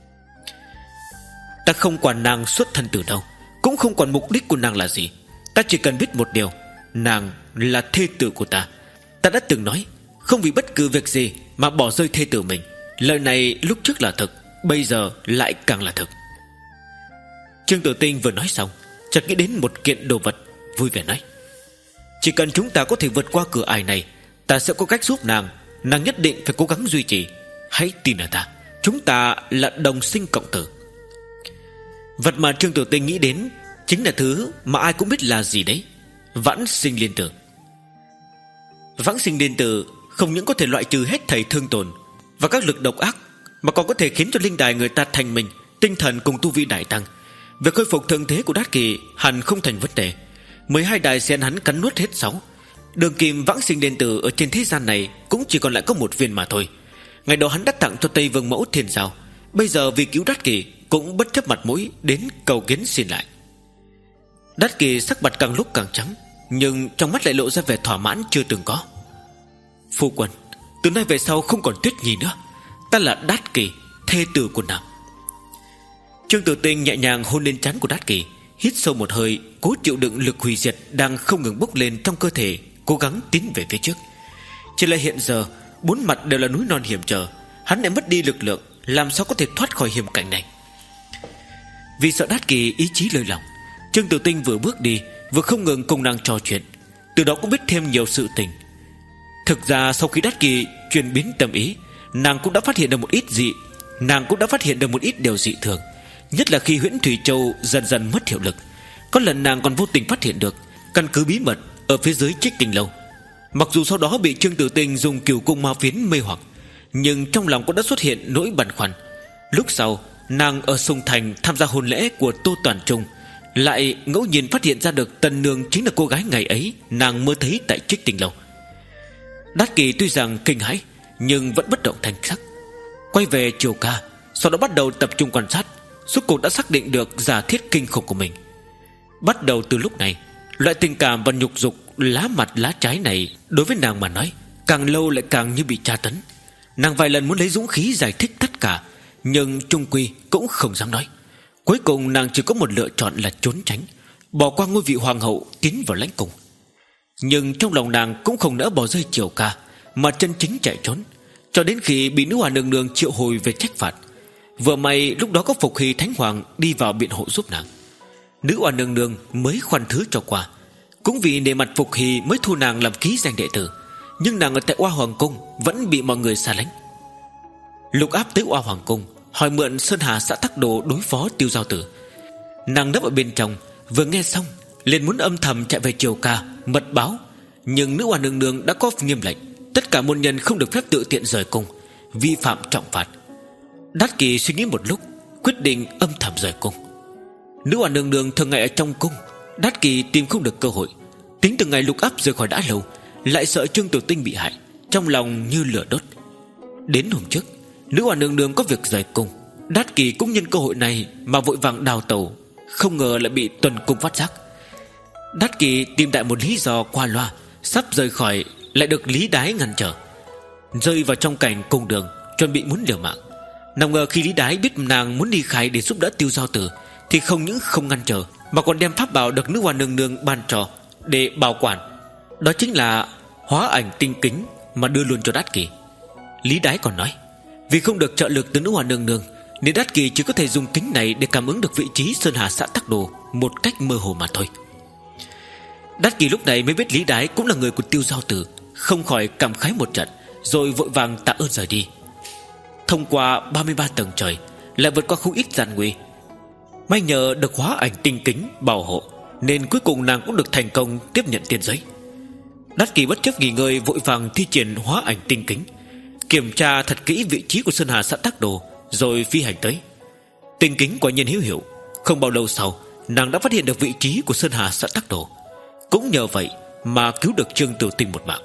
Ta không quản nàng xuất thân từ đâu, cũng không quản mục đích của nàng là gì. Ta chỉ cần biết một điều, nàng là thê tử của ta. Ta đã từng nói không vì bất cứ việc gì mà bỏ rơi thê tử mình. Lời này lúc trước là thực, bây giờ lại càng là thực. Trương Tử Tinh vừa nói xong, chợt nghĩ đến một kiện đồ vật, vui vẻ nói: chỉ cần chúng ta có thể vượt qua cửa ải này, ta sẽ có cách giúp nàng. Nàng nhất định phải cố gắng duy trì. Hãy tin ở ta, chúng ta là đồng sinh cộng tử. Vật mà Trương Tử Tinh nghĩ đến chính là thứ mà ai cũng biết là gì đấy: Vãng Sinh Liên Tử. Vãng Sinh Liên Tử không những có thể loại trừ hết thảy thương tổn và các lực độc ác, mà còn có thể khiến cho linh đài người ta thành mình, tinh thần cùng tu vi đại tăng. Việc khôi phục thương thế của Đát Kỳ hẳn không thành vấn đề. Mười hai đài sen hắn cắn nuốt hết sáu. Đường kim Vãng Sinh Liên Tử ở trên thế gian này cũng chỉ còn lại có một viên mà thôi. Ngày đó hắn đã tặng cho Tây Vương Mẫu Thiên Giao, bây giờ vì cứu Đát Kỳ cũng bất chấp mặt mũi đến cầu kiến xin lại. Đát Kỳ sắc mặt càng lúc càng trắng, nhưng trong mắt lại lộ ra vẻ thỏa mãn chưa từng có. Phu quân, từ nay về sau không còn Tuyết Nhi nữa, ta là Đát Kỳ, thê tử của nàng. Trương Tử Tinh nhẹ nhàng hôn lên trán của Đát Kỳ, hít sâu một hơi, cố chịu đựng lực hủy diệt đang không ngừng bốc lên trong cơ thể, cố gắng tiến về phía trước. Chỉ là hiện giờ bốn mặt đều là núi non hiểm trở, hắn lại mất đi lực lượng, làm sao có thể thoát khỏi hiểm cảnh này? Vì sợ Đát Kỳ ý chí lơi lỏng, Trương Tử Tinh vừa bước đi vừa không ngừng cùng nàng trò chuyện, từ đó cũng biết thêm nhiều sự tình. Thực ra sau khi Đát Kỳ chuyển biến tâm ý, nàng cũng đã phát hiện được một ít gì, nàng cũng đã phát hiện được một ít điều dị thường, nhất là khi Huyễn Thủy Châu dần dần mất hiệu lực. Có lần nàng còn vô tình phát hiện được căn cứ bí mật ở phía dưới Trích Tinh Lâu. Mặc dù sau đó bị Trương Tử Tinh dùng Cửu Cung Ma Phiến mê hoặc, nhưng trong lòng cũng đã xuất hiện nỗi băn khoăn. Lúc sau nàng ở Sùng Thành tham gia hôn lễ của Tô Toàn Trung, lại ngẫu nhiên phát hiện ra được Tần Nương chính là cô gái ngày ấy nàng mơ thấy tại Trích Tinh Lâu. Đát Kỳ tuy rằng kinh hãi, nhưng vẫn bất động thanh sắc. Quay về Triều Ca, sau đó bắt đầu tập trung quan sát, rốt cuộc đã xác định được giả thiết kinh khủng của mình. Bắt đầu từ lúc này, loại tình cảm và nhục dục lá mặt lá trái này đối với nàng mà nói, càng lâu lại càng như bị tra tấn. Nàng vài lần muốn lấy dũng khí giải thích tất cả, nhưng trung quy cũng không dám nói. Cuối cùng nàng chỉ có một lựa chọn là trốn tránh, bỏ qua ngôi vị hoàng hậu, tiến vào lãnh cung. Nhưng trong lòng nàng cũng không nỡ bỏ rơi Triều Ca, mà chân chính chạy trốn, cho đến khi bị nữ hoàng nương nương triệu hồi về trách phạt. Vừa may lúc đó có Phục Hy Thánh Hoàng đi vào biện hộ giúp nàng, nữ hoàng nương nương mới khoan thứ cho qua. Cũng vì nể mặt Phục Hy mới thu nàng làm ký danh đệ tử, nhưng nàng ở tại Oa Hoàng Cung vẫn bị mọi người xa lánh. Lục Áp tới Oa Hoàng Cung hỏi mượn Sơn Hà Xã Tắc Đồ đối phó Tiêu Giao Tử. Nàng nấp ở bên trong, vừa nghe xong liền muốn âm thầm chạy về Triều Ca mật báo, nhưng nữ hoàng nương nương đã có nghiêm lệnh, tất cả môn nhân không được phép tự tiện rời cung, vi phạm trọng phạt. Đát Kỳ suy nghĩ một lúc, quyết định âm thầm rời cung. Nữ hoàng nương nương thường ngày ở trong cung, Đát Kỳ tìm không được cơ hội. Tính từ ngày Lục Áp rời khỏi đã lâu, lại sợ Trương Tử Tinh bị hại, trong lòng như lửa đốt. Đến hôm trước, nữ hoàng nương nương có việc rời cung, Đát Kỳ cũng nhân cơ hội này mà vội vàng đào tẩu, không ngờ lại bị tuần cung phát giác. Đát Kỳ tìm đại một lý do qua loa, sắp rời khỏi lại được Lý Đái ngăn trở, rơi vào trong cảnh cùng đường, chuẩn bị muốn liều mạng. Nào ngờ khi Lý Đái biết nàng muốn đi khai để giúp đỡ Tiêu Giao Tử, thì không những không ngăn trở, mà còn đem pháp bảo được nữ hoàng nương nương ban cho để bảo quản, đó chính là hóa ảnh tinh kính, mà đưa luôn cho Đát Kỳ. Lý Đái còn nói, vì không được trợ lực từ nữ hoàng nương nương, nên Đát Kỳ chỉ có thể dùng kính này để cảm ứng được vị trí Sơn Hà Xã Tắc Đồ một cách mơ hồ mà thôi. Đát Kỳ lúc này mới biết Lý Đái cũng là người của Tiêu Giao Tử, không khỏi cảm khái một trận, rồi vội vàng tạ ơn rời đi. Thông qua ba mươi ba tầng trời, lại vượt qua không ít gian nguy. May nhờ được hóa ảnh tinh kính bảo hộ, nên cuối cùng nàng cũng được thành công tiếp nhận tiền giấy. Đát Kỳ bất chấp nghỉ ngơi, vội vàng thi triển hóa ảnh tinh kính. kiểm tra thật kỹ vị trí của Sơn Hà xã Tắc Đồ, rồi phi hành tới. Tinh kính quả nhân hữu hiệu. Không bao lâu sau, nàng đã phát hiện được vị trí của Sơn Hà xã Tắc Đồ. Cũng nhờ vậy mà cứu được Trương Tử Tinh một mạng.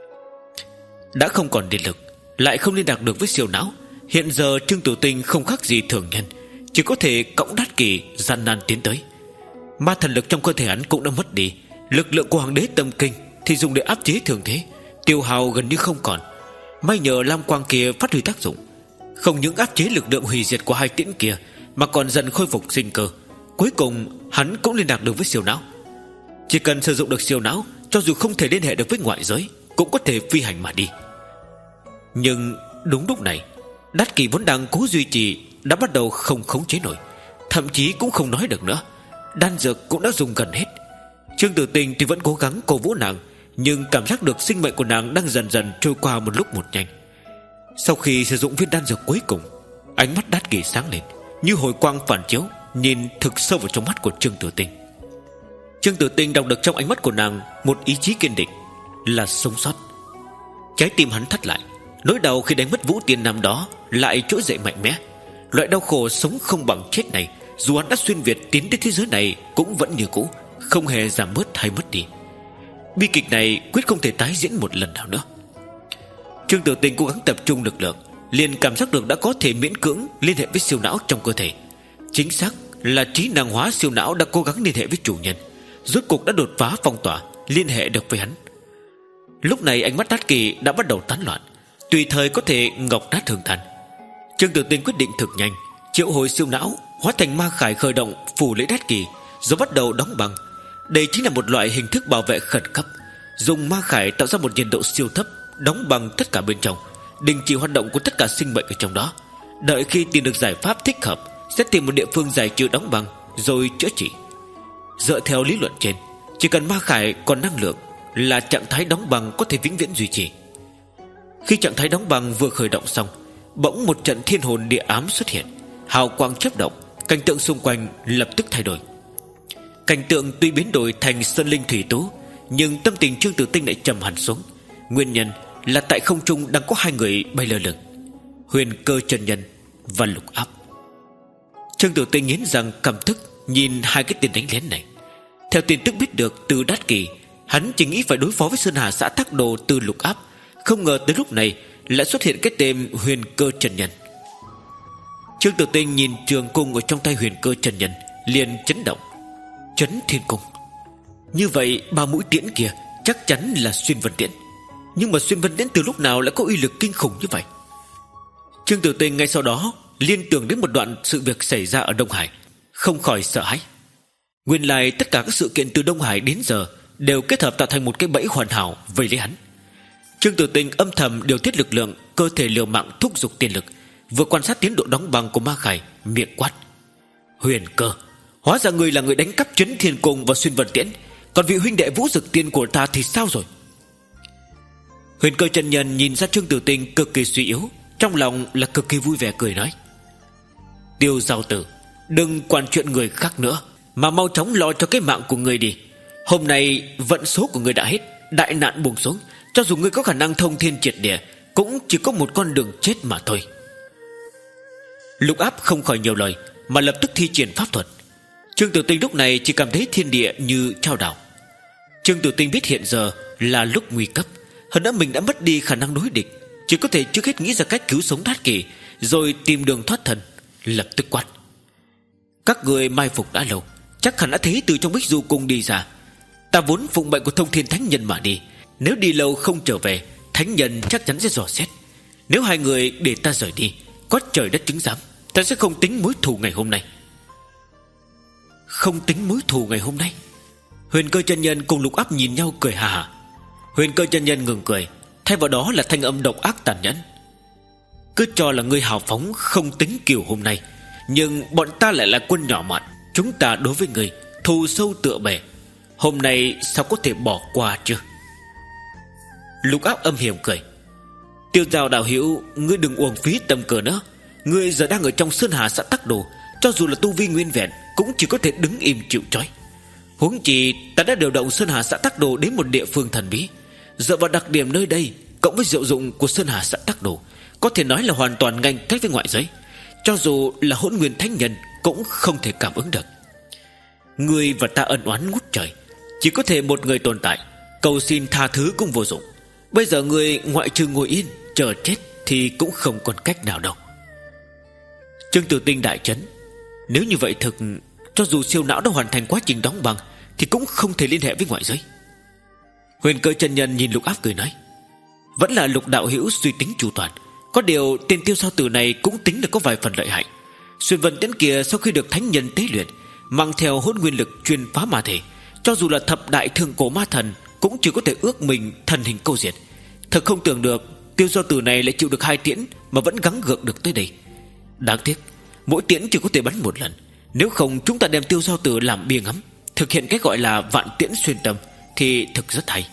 Đã không còn điện lực, lại không liên lạc được với siêu não. Hiện giờ Trương Tử Tinh không khác gì thường nhân, chỉ có thể cõng đát kỳ gian nan tiến tới. Ma thần lực trong cơ thể hắn cũng đã mất đi. Lực lượng của Hoàng đế Tâm Kinh thì dùng để áp chế thường thế, tiêu hao gần như không còn. May nhờ lam quang kia phát huy tác dụng, không những áp chế lực lượng hủy diệt của hai tiễn kia, mà còn dần khôi phục sinh cơ. Cuối cùng hắn cũng liên lạc được với siêu não. Chỉ cần sử dụng được siêu não, cho dù không thể liên hệ được với ngoại giới, cũng có thể phi hành mà đi. Nhưng đúng lúc này, đát kỳ vốn đang cố duy trì đã bắt đầu không khống chế nổi, thậm chí cũng không nói được nữa. Đan dược cũng đã dùng gần hết. Trương Tử Tinh thì vẫn cố gắng cổ vũ nàng, nhưng cảm giác được sinh mệnh của nàng đang dần dần trôi qua một lúc một nhanh. Sau khi sử dụng viên đan dược cuối cùng, ánh mắt đát kỳ sáng lên, như hồi quang phản chiếu, nhìn thực sâu vào trong mắt của Trương Tử Tinh. Trương Tử Tinh đọc được trong ánh mắt của nàng một ý chí kiên định, là sống sót. Trái tim hắn thắt lại. Nỗi đau khi đánh mất Vũ Tiên năm đó lại trỗi dậy mạnh mẽ. Loại đau khổ sống không bằng chết này, dù hắn đã xuyên việt tiến đến thế giới này, cũng vẫn như cũ, không hề giảm bớt hay mất đi. Bi kịch này quyết không thể tái diễn một lần nào nữa. Trương Tử Tinh cố gắng tập trung lực lượng, liền cảm giác được đã có thể miễn cưỡng liên hệ với siêu não trong cơ thể. Chính xác là trí năng hóa siêu não đã cố gắng liên hệ với chủ nhân, rốt cuộc đã đột phá phong tỏa, liên hệ được với hắn. Lúc này ánh mắt đát kỳ đã bắt đầu tán loạn, tùy thời có thể ngọc nát thường thành. Trương Tử Tinh quyết định thực nhanh, triệu hồi siêu não, hóa thành ma khải khởi động phủ lấy đát kỳ, rồi bắt đầu đóng băng. Đây chính là một loại hình thức bảo vệ khẩn cấp, dùng ma khải tạo ra một nhiệt độ siêu thấp, đóng băng tất cả bên trong, đình chỉ hoạt động của tất cả sinh mệnh ở trong đó. Đợi khi tìm được giải pháp thích hợp, sẽ tìm một địa phương giải trừ đóng băng, rồi chữa trị. Dựa theo lý luận trên, chỉ cần ma khải còn năng lượng là trạng thái đóng băng có thể vĩnh viễn duy trì. Khi trạng thái đóng băng vừa khởi động xong, bỗng một trận thiên hồn địa ám xuất hiện, hào quang chớp động, cảnh tượng xung quanh lập tức thay đổi. Cảnh tượng tuy biến đổi thành sơn linh thủy tú, nhưng tâm tình Trương Tử Tinh lại trầm hẳn xuống. Nguyên nhân là tại không trung đang có hai người bay lơ lửng, Huyền Cơ chân nhân và Lục Áp. Trương Tử Tinh nghiến răng căm tức nhìn hai cái tên đánh lén này. Theo tin tức biết được từ đát kỳ, hắn chỉ nghĩ phải đối phó với Sơn Hà xã Thác Đồ từ Lục Áp, không ngờ tới lúc này lại xuất hiện cái tên Huyền Cơ chân nhân. Trương Tử Tinh nhìn trường cung ở trong tay Huyền Cơ chân nhân, liền chấn động. Chấn thiên cung. Như vậy ba mũi tiễn kia chắc chắn là xuyên vân tiễn. Nhưng mà xuyên vân tiễn từ lúc nào lại có uy lực kinh khủng như vậy? Trương Tử Tinh ngay sau đó liên tưởng đến một đoạn sự việc xảy ra ở Đông Hải, không khỏi sợ hãi. Nguyên lai tất cả các sự kiện từ Đông Hải đến giờ đều kết hợp tạo thành một cái bẫy hoàn hảo vây lấy hắn. Trương Tử Tinh âm thầm điều tiết lực lượng, cơ thể liều mạng thúc giục tiên lực, vừa quan sát tiến độ đóng băng của ma khải, miệng quát: Huyền Cơ, hóa ra người là người đánh cắp Chấn Thiên Cung và xuyên vân tiễn, còn vị huynh đệ Vũ Dực Tiên của ta thì sao rồi? Huyền Cơ chân nhân nhìn ra Trương Tử Tinh cực kỳ suy yếu, trong lòng là cực kỳ vui vẻ, cười nói: Tiêu Giao Tử, đừng quản chuyện người khác nữa, mà mau chóng lo cho cái mạng của người đi. Hôm nay vận số của người đã hết, đại nạn buông xuống, cho dù ngươi có khả năng thông thiên triệt địa, cũng chỉ có một con đường chết mà thôi. Lục Áp không khỏi nhiều lời, mà lập tức thi triển pháp thuật. Trương Tử Tinh lúc này chỉ cảm thấy thiên địa như trao đảo. Trương Tử Tinh biết hiện giờ là lúc nguy cấp, hơn nữa mình đã mất đi khả năng đối địch, chỉ có thể trước hết nghĩ ra cách cứu sống đát kỳ, rồi tìm đường thoát thân. Lập tức quát: Các người mai phục đã lâu, chắc hẳn đã thấy từ trong Bích Du Cung đi ra. Ta vốn phụng mệnh của Thông Thiên Thánh Nhân mà đi, nếu đi lâu không trở về, Thánh Nhân chắc chắn sẽ dò xét. Nếu hai người để ta rời đi, có trời đất chứng giám, ta sẽ không tính mối thù ngày hôm nay. Không tính mối thù ngày hôm nay? Huyền Cơ chân nhân cùng Lục Áp nhìn nhau cười hà hà. Huyền Cơ chân nhân ngừng cười, thay vào đó là thanh âm độc ác tàn nhẫn: Cứ cho là ngươi hào phóng không tính kiều hôm nay, nhưng bọn ta lại là quân nhỏ mọn, chúng ta đối với ngươi thù sâu tựa bể, hôm nay sao có thể bỏ qua chứ? Lục Áp âm hiểm cười: Tiêu Giao đạo hữu, ngươi đừng uổng phí tâm cờ nữa. Ngươi giờ đang ở trong Sơn Hà xã Tắc Đồ, cho dù là tu vi nguyên vẹn cũng chỉ có thể đứng im chịu trói. Huống chi ta đã điều động Sơn Hà xã Tắc Đồ đến một địa phương thần bí, dựa vào đặc điểm nơi đây cộng với diệu dụng của Sơn Hà xã Tắc Đồ, có thể nói là hoàn toàn ngăn cách với ngoại giới. Cho dù là Hỗn Nguyên Thánh Nhân cũng không thể cảm ứng được. Ngươi và ta ân oán ngút trời, chỉ có thể một người tồn tại, cầu xin tha thứ cũng vô dụng. Bây giờ ngươi ngoại trừ ngồi yên chờ chết thì cũng không còn cách nào đâu. Trương Tử Tinh đại chấn. Nếu như vậy thực, cho dù siêu não đã hoàn thành quá trình đóng băng thì cũng không thể liên hệ với ngoại giới. Huyền Cơ chân nhân nhìn Lục Áp cười nói, vẫn là Lục đạo hữu suy tính chu toàn. Có điều tên Tiêu Sao Tử này cũng tính là có vài phần lợi hại. Xuyên Vân Tiễn kia sau khi được thánh nhân tế luyện, mang theo hỗn nguyên lực chuyên phá ma thể, cho dù là thập đại thượng cổ ma thần cũng chỉ có thể ước mình thần hình câu diệt. Thật không tưởng được Tiêu Sao Tử này lại chịu được hai tiễn mà vẫn gắng gượng được tới đây. Đáng tiếc mỗi tiễn chỉ có thể bắn một lần. Nếu không chúng ta đem Tiêu Sao Tử làm bia ngắm, thực hiện cái gọi là vạn tiễn xuyên tâm thì thực rất hay.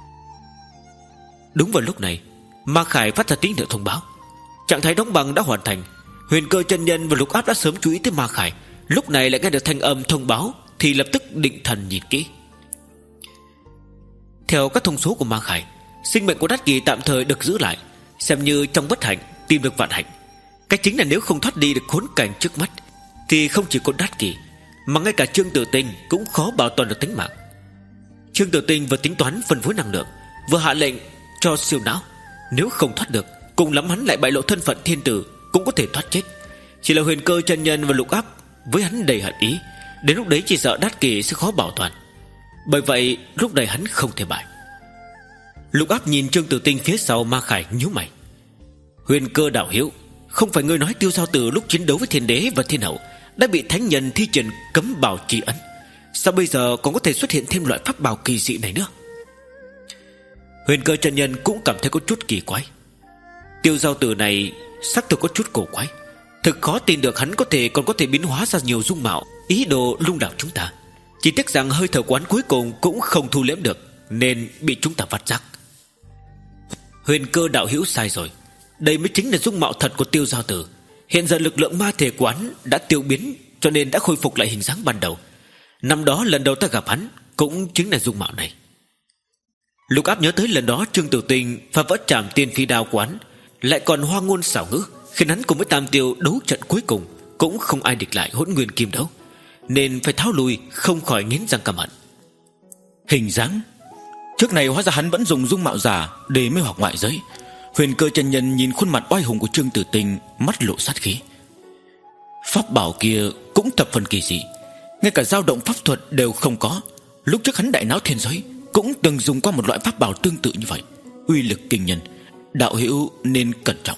Đúng vào lúc này, Ma Khải phát ra tín hiệu thông báo. Trạng thái đóng băng đã hoàn thành. Huyền Cơ chân nhân và Lục Áp đã sớm chú ý tới Ma Khải, lúc này lại nghe được thanh âm thông báo thì lập tức định thần nhìn kỹ. Theo các thông số của Ma Khải, sinh mệnh của Đát Kỳ tạm thời được giữ lại, xem như trong bất hạnh tìm được vạn hạnh. Cái chính là nếu không thoát đi được khốn cảnh trước mắt thì không chỉ có Đát Kỳ mà ngay cả Trương Tử Tinh cũng khó bảo toàn được tính mạng. Trương Tử Tinh vừa tính toán phân phối năng lượng, vừa hạ lệnh cho siêu não, nếu không thoát được, cùng lắm hắn lại bại lộ thân phận thiên tử cũng có thể thoát chết. Chỉ là Huyền Cơ chân nhân và Lục Áp với hắn đầy hận ý, đến lúc đấy chỉ sợ Đát Kỳ sẽ khó bảo toàn. Bởi vậy lúc này hắn không thể bại. Lục Áp nhìn Trương Tử Tinh phía sau Ma Khải nhíu mày. Huyền Cơ đạo hữu, không phải ngươi nói Tiêu Sao Tử lúc chiến đấu với thiên đế và thiên hậu đã bị thánh nhân thi triển cấm bảo trì ấn, sao bây giờ còn có thể xuất hiện thêm loại pháp bảo kỳ dị này nữa? Huyền Cơ chân nhân cũng cảm thấy có chút kỳ quái. Tiêu Giao Tử này xác thực có chút cổ quái, thực khó tin được hắn có thể còn có thể biến hóa ra nhiều dung mạo, ý đồ lung đảo chúng ta. Chỉ tiếc rằng hơi thở quán cuối cùng cũng không thu liễm được, nên bị chúng ta phát giác. Huyền Cơ đạo hữu sai rồi, đây mới chính là dung mạo thật của Tiêu Giao Tử. Hiện giờ lực lượng ma thể quán đã tiêu biến, cho nên đã khôi phục lại hình dáng ban đầu. Năm đó lần đầu ta gặp hắn cũng chính là dung mạo này. Lục Áp nhớ tới lần đó Trương Tử Tinh phá vỡ Trảm Tiên Phi Đao quán, lại còn hoa ngôn xảo ngữ, khiến hắn cùng với Tam Tiêu đấu trận cuối cùng cũng không ai địch lại Hỗn Nguyên Kim Đấu, nên phải tháo lui, không khỏi nghiến răng căm hận. Hình dáng trước này hóa ra hắn vẫn dùng dung mạo giả để mê hoặc ngoại giới. Huyền Cơ chân nhân nhìn khuôn mặt oai hùng của Trương Tử Tinh, mắt lộ sát khí. Pháp bảo kia cũng thập phần kỳ dị, ngay cả dao động pháp thuật đều không có. Lúc trước hắn đại náo thiên giới cũng từng dùng qua một loại pháp bảo tương tự như vậy, uy lực kinh nhân, đạo hữu nên cẩn trọng.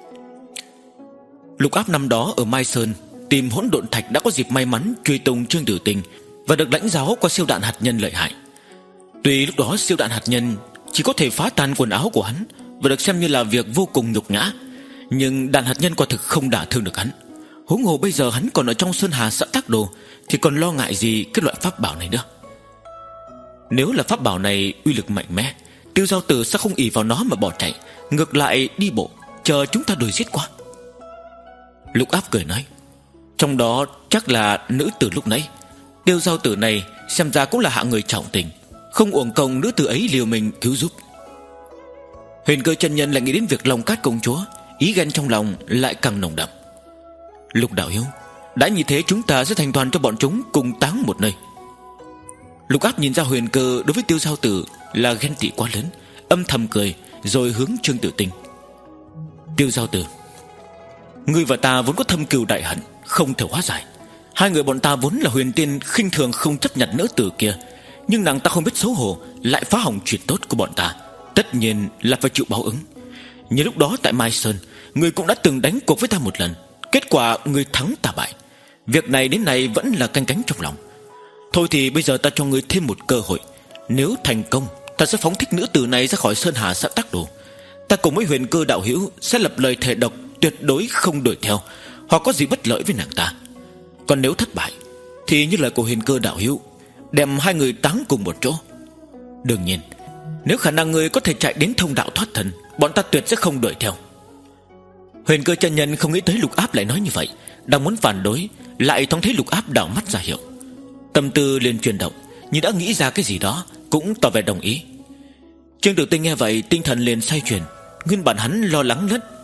Lục Áp năm đó ở Mai Sơn tìm hỗn độn thạch đã có dịp may mắn truy tung Trương Tử Tinh và được lãnh giáo qua siêu đạn hạt nhân lợi hại. Tuy lúc đó siêu đạn hạt nhân chỉ có thể phá tan quần áo của hắn và được xem như là việc vô cùng nhục nhã, nhưng đạn hạt nhân quả thực không đả thương được hắn. Huống hồ bây giờ hắn còn ở trong Sơn Hà xã Tắc Đồ thì còn lo ngại gì cái loại pháp bảo này nữa. Nếu là pháp bảo này uy lực mạnh mẽ, Tiêu Giao Tử sao không ỷ vào nó mà bỏ chạy, ngược lại đi bộ chờ chúng ta đuổi giết qua? Lục Áp cười nói, trong đó chắc là nữ tử lúc nãy. Tiêu Giao Tử này xem ra cũng là hạng người trọng tình, không uổng công nữ tử ấy liều mình cứu giúp. Huyền Cơ chân nhân lại nghĩ đến việc Long Cát công chúa, ý ghen trong lòng lại càng nồng đậm. Lục đạo hiếu, đã như thế chúng ta sẽ thành toàn cho bọn chúng cùng táng một nơi. Lục Áp nhìn ra Huyền Cơ đối với Tiêu Giao Tử là ghen tị quá lớn, âm thầm cười rồi hướng Trương Tử Tinh. Tiêu Giao Tử, ngươi và ta vốn có thâm cừu đại hận không thể hóa giải. Hai người bọn ta vốn là huyền tiên khinh thường không chấp nhận nữ tử kia, nhưng nàng ta không biết xấu hổ lại phá hỏng chuyện tốt của bọn ta, tất nhiên là phải chịu báo ứng. Như lúc đó tại Mai Sơn, ngươi cũng đã từng đánh cuộc với ta một lần, kết quả ngươi thắng ta bại. Việc này đến nay vẫn là canh cánh trong lòng. Thôi thì bây giờ ta cho ngươi thêm một cơ hội. Nếu thành công, ta sẽ phóng thích nữ tử này ra khỏi Sơn Hà xã Tắc Đồ. Ta cùng với Huyền Cơ đạo hữu sẽ lập lời thề độc tuyệt đối không đuổi theo hoặc có gì bất lợi với nàng ta. Còn nếu thất bại thì như lời của Huyền Cơ đạo hữu, đem hai người táng cùng một chỗ. Đương nhiên, nếu khả năng ngươi có thể chạy đến thông đạo thoát thân, bọn ta tuyệt sẽ không đuổi theo. Huyền Cơ chân nhân không nghĩ tới Lục Áp lại nói như vậy, đang muốn phản đối, lại thoáng thấy Lục Áp đảo mắt ra hiệu. Tâm tư liền chuyển động, như đã nghĩ ra cái gì đó, cũng tỏ vẻ đồng ý. Trương Tử Tinh nghe vậy tinh thần liền xoay chuyển. Nguyên bản hắn lo lắng nhất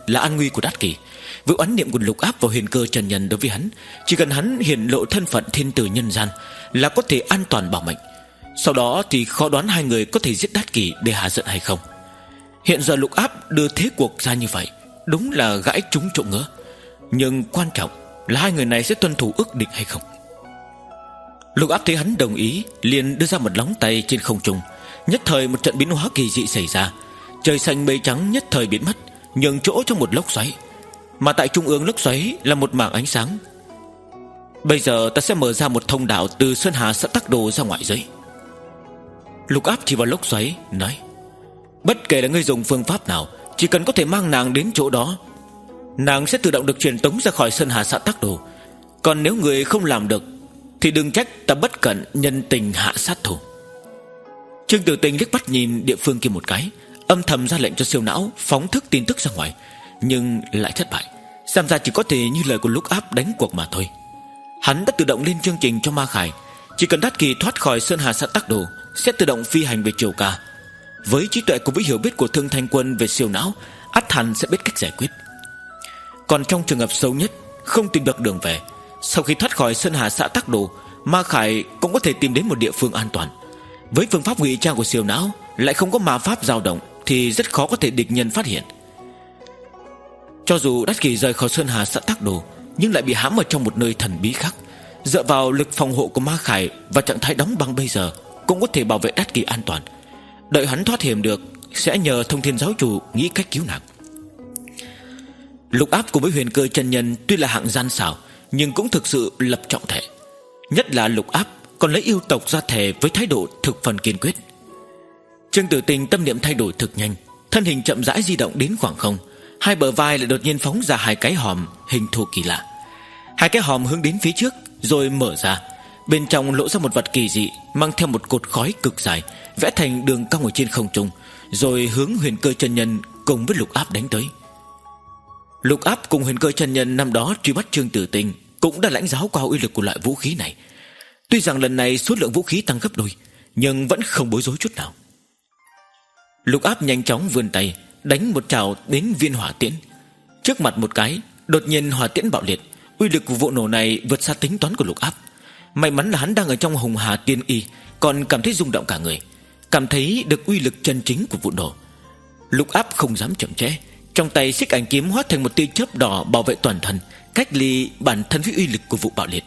là an nguy của Đát Kỳ. Với oán niệm của Lục Áp và Huyền Cơ chân nhân đối với hắn, chỉ cần hắn hiển lộ thân phận thiên tử nhân gian là có thể an toàn bảo mệnh. Sau đó thì khó đoán hai người có thể giết Đát Kỳ để hạ giận hay không. Hiện giờ Lục Áp đưa thế cuộc ra như vậy, đúng là gãi trúng chỗ ngứa. Nhưng quan trọng là hai người này sẽ tuân thủ ước định hay không. Lục Áp thấy hắn đồng ý, liền đưa ra một lóng tay trên không trung. Nhất thời một trận biến hóa kỳ dị xảy ra. Trời xanh mây trắng nhất thời biến mất, nhường chỗ cho một lốc xoáy. Mà tại trung ương lốc xoáy là một mảng ánh sáng. Bây giờ ta sẽ mở ra một thông đạo từ Sơn Hà Xã Tắc Đồ ra ngoại giới. Lục Áp chỉ vào lốc xoáy nói: bất kể là ngươi dùng phương pháp nào, chỉ cần có thể mang nàng đến chỗ đó, nàng sẽ tự động được truyền tống ra khỏi Sơn Hà Xã Tắc Đồ. Còn nếu người không làm được thì đừng trách ta bất cẩn nhân tình hạ sát thủ. Trương Tử Tình liếc mắt nhìn địa phương kia một cái, âm thầm ra lệnh cho siêu não phóng thức tin tức ra ngoài, nhưng lại thất bại. Xem ra chỉ có thể như lời của Lục Áp đánh cuộc mà thôi. Hắn đã tự động lên chương trình cho Ma Khải, chỉ cần Đát Kỳ thoát khỏi Sơn Hà Xã Tắc Đồ sẽ tự động phi hành về Triều Ca. Với trí tuệ cùng với hiểu biết của Thương Thanh Quân về siêu não, ắt hẳn sẽ biết cách giải quyết. Còn trong trường hợp xấu nhất, không tìm được đường về, sau khi thoát khỏi Sơn Hà Xã Tắc Đồ, Ma Khải cũng có thể tìm đến một địa phương an toàn. Với phương pháp ngụy trang của siêu não, lại không có ma pháp dao động, thì rất khó có thể địch nhân phát hiện. Cho dù Đát Kỳ rời khỏi Sơn Hà Xã Tắc Đồ, nhưng lại bị hãm ở trong một nơi thần bí khác. Dựa vào lực phòng hộ của Ma Khải và trạng thái đóng băng bây giờ, cũng có thể bảo vệ Đát Kỳ an toàn. Đợi hắn thoát hiểm được, sẽ nhờ Thông Thiên Giáo Chủ nghĩ cách cứu nàng. Lục Áp cùng với Huyền Cơ chân nhân tuy là hạng gian xảo, nhưng cũng thực sự lập trọng thể. Nhất là Lục Áp còn lấy yêu tộc ra thề với thái độ thực phần kiên quyết. Trương Tử Tình tâm niệm thay đổi thực nhanh, thân hình chậm rãi di động đến khoảng không. Hai bờ vai lại đột nhiên phóng ra hai cái hòm hình thù kỳ lạ. Hai cái hòm hướng đến phía trước rồi mở ra, bên trong lộ ra một vật kỳ dị mang theo một cột khói cực dài, vẽ thành đường cong ở trên không trung, rồi hướng Huyền Cơ chân nhân cùng với Lục Áp đánh tới. Lục Áp cùng Huyền Cơ chân nhân năm đó truy bắt Trương Tử Tình cũng đã lãnh giáo qua uy lực của loại vũ khí này. Tuy rằng lần này số lượng vũ khí tăng gấp đôi, nhưng vẫn không bối rối chút nào. Lục Áp nhanh chóng vươn tay đánh một trảo đến viên hỏa tiễn. Trước mặt một cái, đột nhiên hỏa tiễn bạo liệt. Uy lực của vụ nổ này vượt xa tính toán của Lục Áp. May mắn là hắn đang ở trong Hùng Hà Tiên Y, còn cảm thấy rung động cả người, cảm thấy được uy lực chân chính của vụ nổ. Lục Áp không dám chậm trễ, trong tay xích ảnh kiếm hóa thành một tia chớp đỏ bảo vệ toàn thân, cách ly bản thân với uy lực của vụ bạo liệt.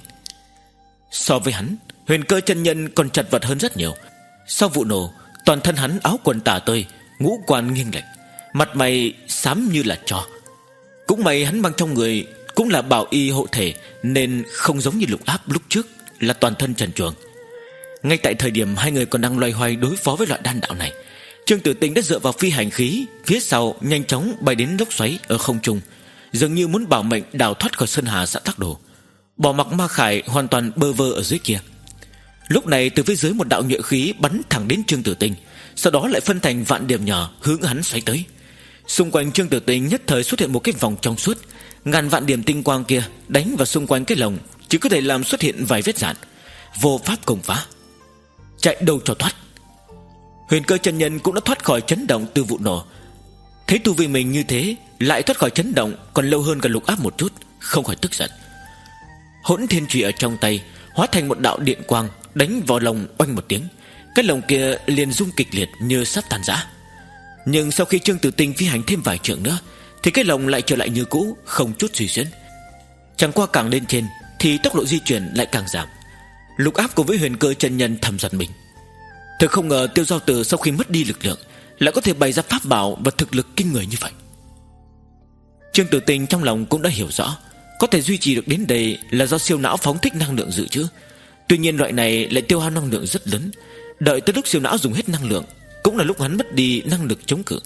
So với hắn, Huyền Cơ chân nhân còn chật vật hơn rất nhiều. Sau vụ nổ, toàn thân hắn áo quần tả tơi, ngũ quan nghiêng lệch, mặt mày xám như là tro. Cũng may hắn mang trong người cũng là bảo y hộ thể, nên không giống như Lục Áp lúc trước là toàn thân trần truồng. Ngay tại thời điểm hai người còn đang loay hoay đối phó với loại đan đạo này, Trương Tử Tình đã dựa vào phi hành khí phía sau nhanh chóng bay đến lốc xoáy ở không trung, dường như muốn bảo mệnh đào thoát khỏi Sơn Hà Xã Tắc Đồ, bỏ mặc Ma Khải hoàn toàn bơ vơ ở dưới kia. Lúc này từ phía dưới một đạo nhuệ khí bắn thẳng đến Trương Tử Tình, sau đó lại phân thành vạn điểm nhỏ hướng hắn xoáy tới. Xung quanh Trương Tử Tình nhất thời xuất hiện một cái vòng trong suốt, ngàn vạn điểm tinh quang kia đánh vào xung quanh cái lồng chỉ có thể làm xuất hiện vài vết rạn, vô pháp công phá. Chạy đâu cho thoát. Huyền Cơ chân nhân cũng đã thoát khỏi chấn động từ vụ nổ. Thấy tu vi mình như thế lại thoát khỏi chấn động còn lâu hơn cả Lục Áp một chút, không khỏi tức giận. Hỗn Thiên Chùy ở trong tay hóa thành một đạo điện quang đánh vào lồng, oanh một tiếng, cái lồng kia liền rung kịch liệt như sắp tan rã. Nhưng sau khi Trương Tử Tình phi hành thêm vài trượng nữa thì cái lồng lại trở lại như cũ, không chút suy xuyến. Chẳng qua càng lên trên thì tốc độ di chuyển lại càng giảm. Lục Áp cùng với Huyền Cơ chân nhân thầm giận mình. Thực không ngờ Tiêu Giao Tử sau khi mất đi lực lượng lại có thể bày ra pháp bảo và thực lực kinh người như vậy. Trương Tử Tình trong lòng cũng đã hiểu rõ, có thể duy trì được đến đây là do siêu não phóng thích năng lượng dự trữ. Tuy nhiên loại này lại tiêu hao năng lượng rất lớn, đợi tới lúc siêu não dùng hết năng lượng cũng là lúc hắn mất đi năng lực chống cự.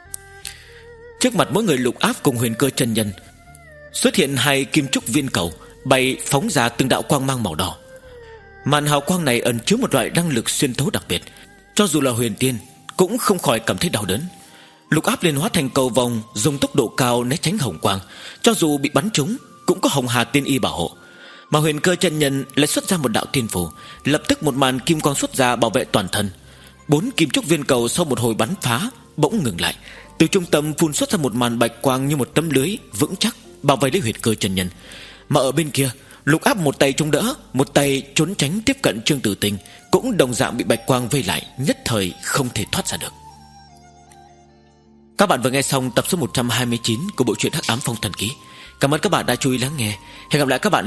Trước mặt mỗi người Lục Áp cùng Huyền Cơ chân nhân xuất hiện hai kim trúc viên cầu bay phóng ra từng đạo quang mang màu đỏ. Màn hào quang này ẩn chứa một loại năng lực xuyên thấu đặc biệt, cho dù là huyền tiên cũng không khỏi cảm thấy đau đớn. Lục Áp liền hóa thành cầu vòng, dùng tốc độ cao né tránh hồng quang, cho dù bị bắn trúng cũng có Hồng Hà Tiên Y bảo hộ. Mà Huyền Cơ chân nhân lại xuất ra một đạo tiên phù, lập tức một màn kim quang xuất ra bảo vệ toàn thân. Bốn kim trúc viên cầu sau một hồi bắn phá bỗng ngừng lại. Từ trung tâm phun xuất ra một màn bạch quang như một tấm lưới vững chắc bao vây lấy huyệt cơ chân nhân. Mà ở bên kia, Lục Áp một tay chống đỡ, một tay trốn tránh tiếp cận Trương Tử Tình, cũng đồng dạng bị bạch quang vây lại, nhất thời không thể thoát ra được. Các bạn vừa nghe xong tập số một trăm hai mươi chín của bộ truyện Hắc Ám Phong Thần Ký. Cảm ơn các bạn đã chú ý lắng nghe. Hẹn gặp lại các bạn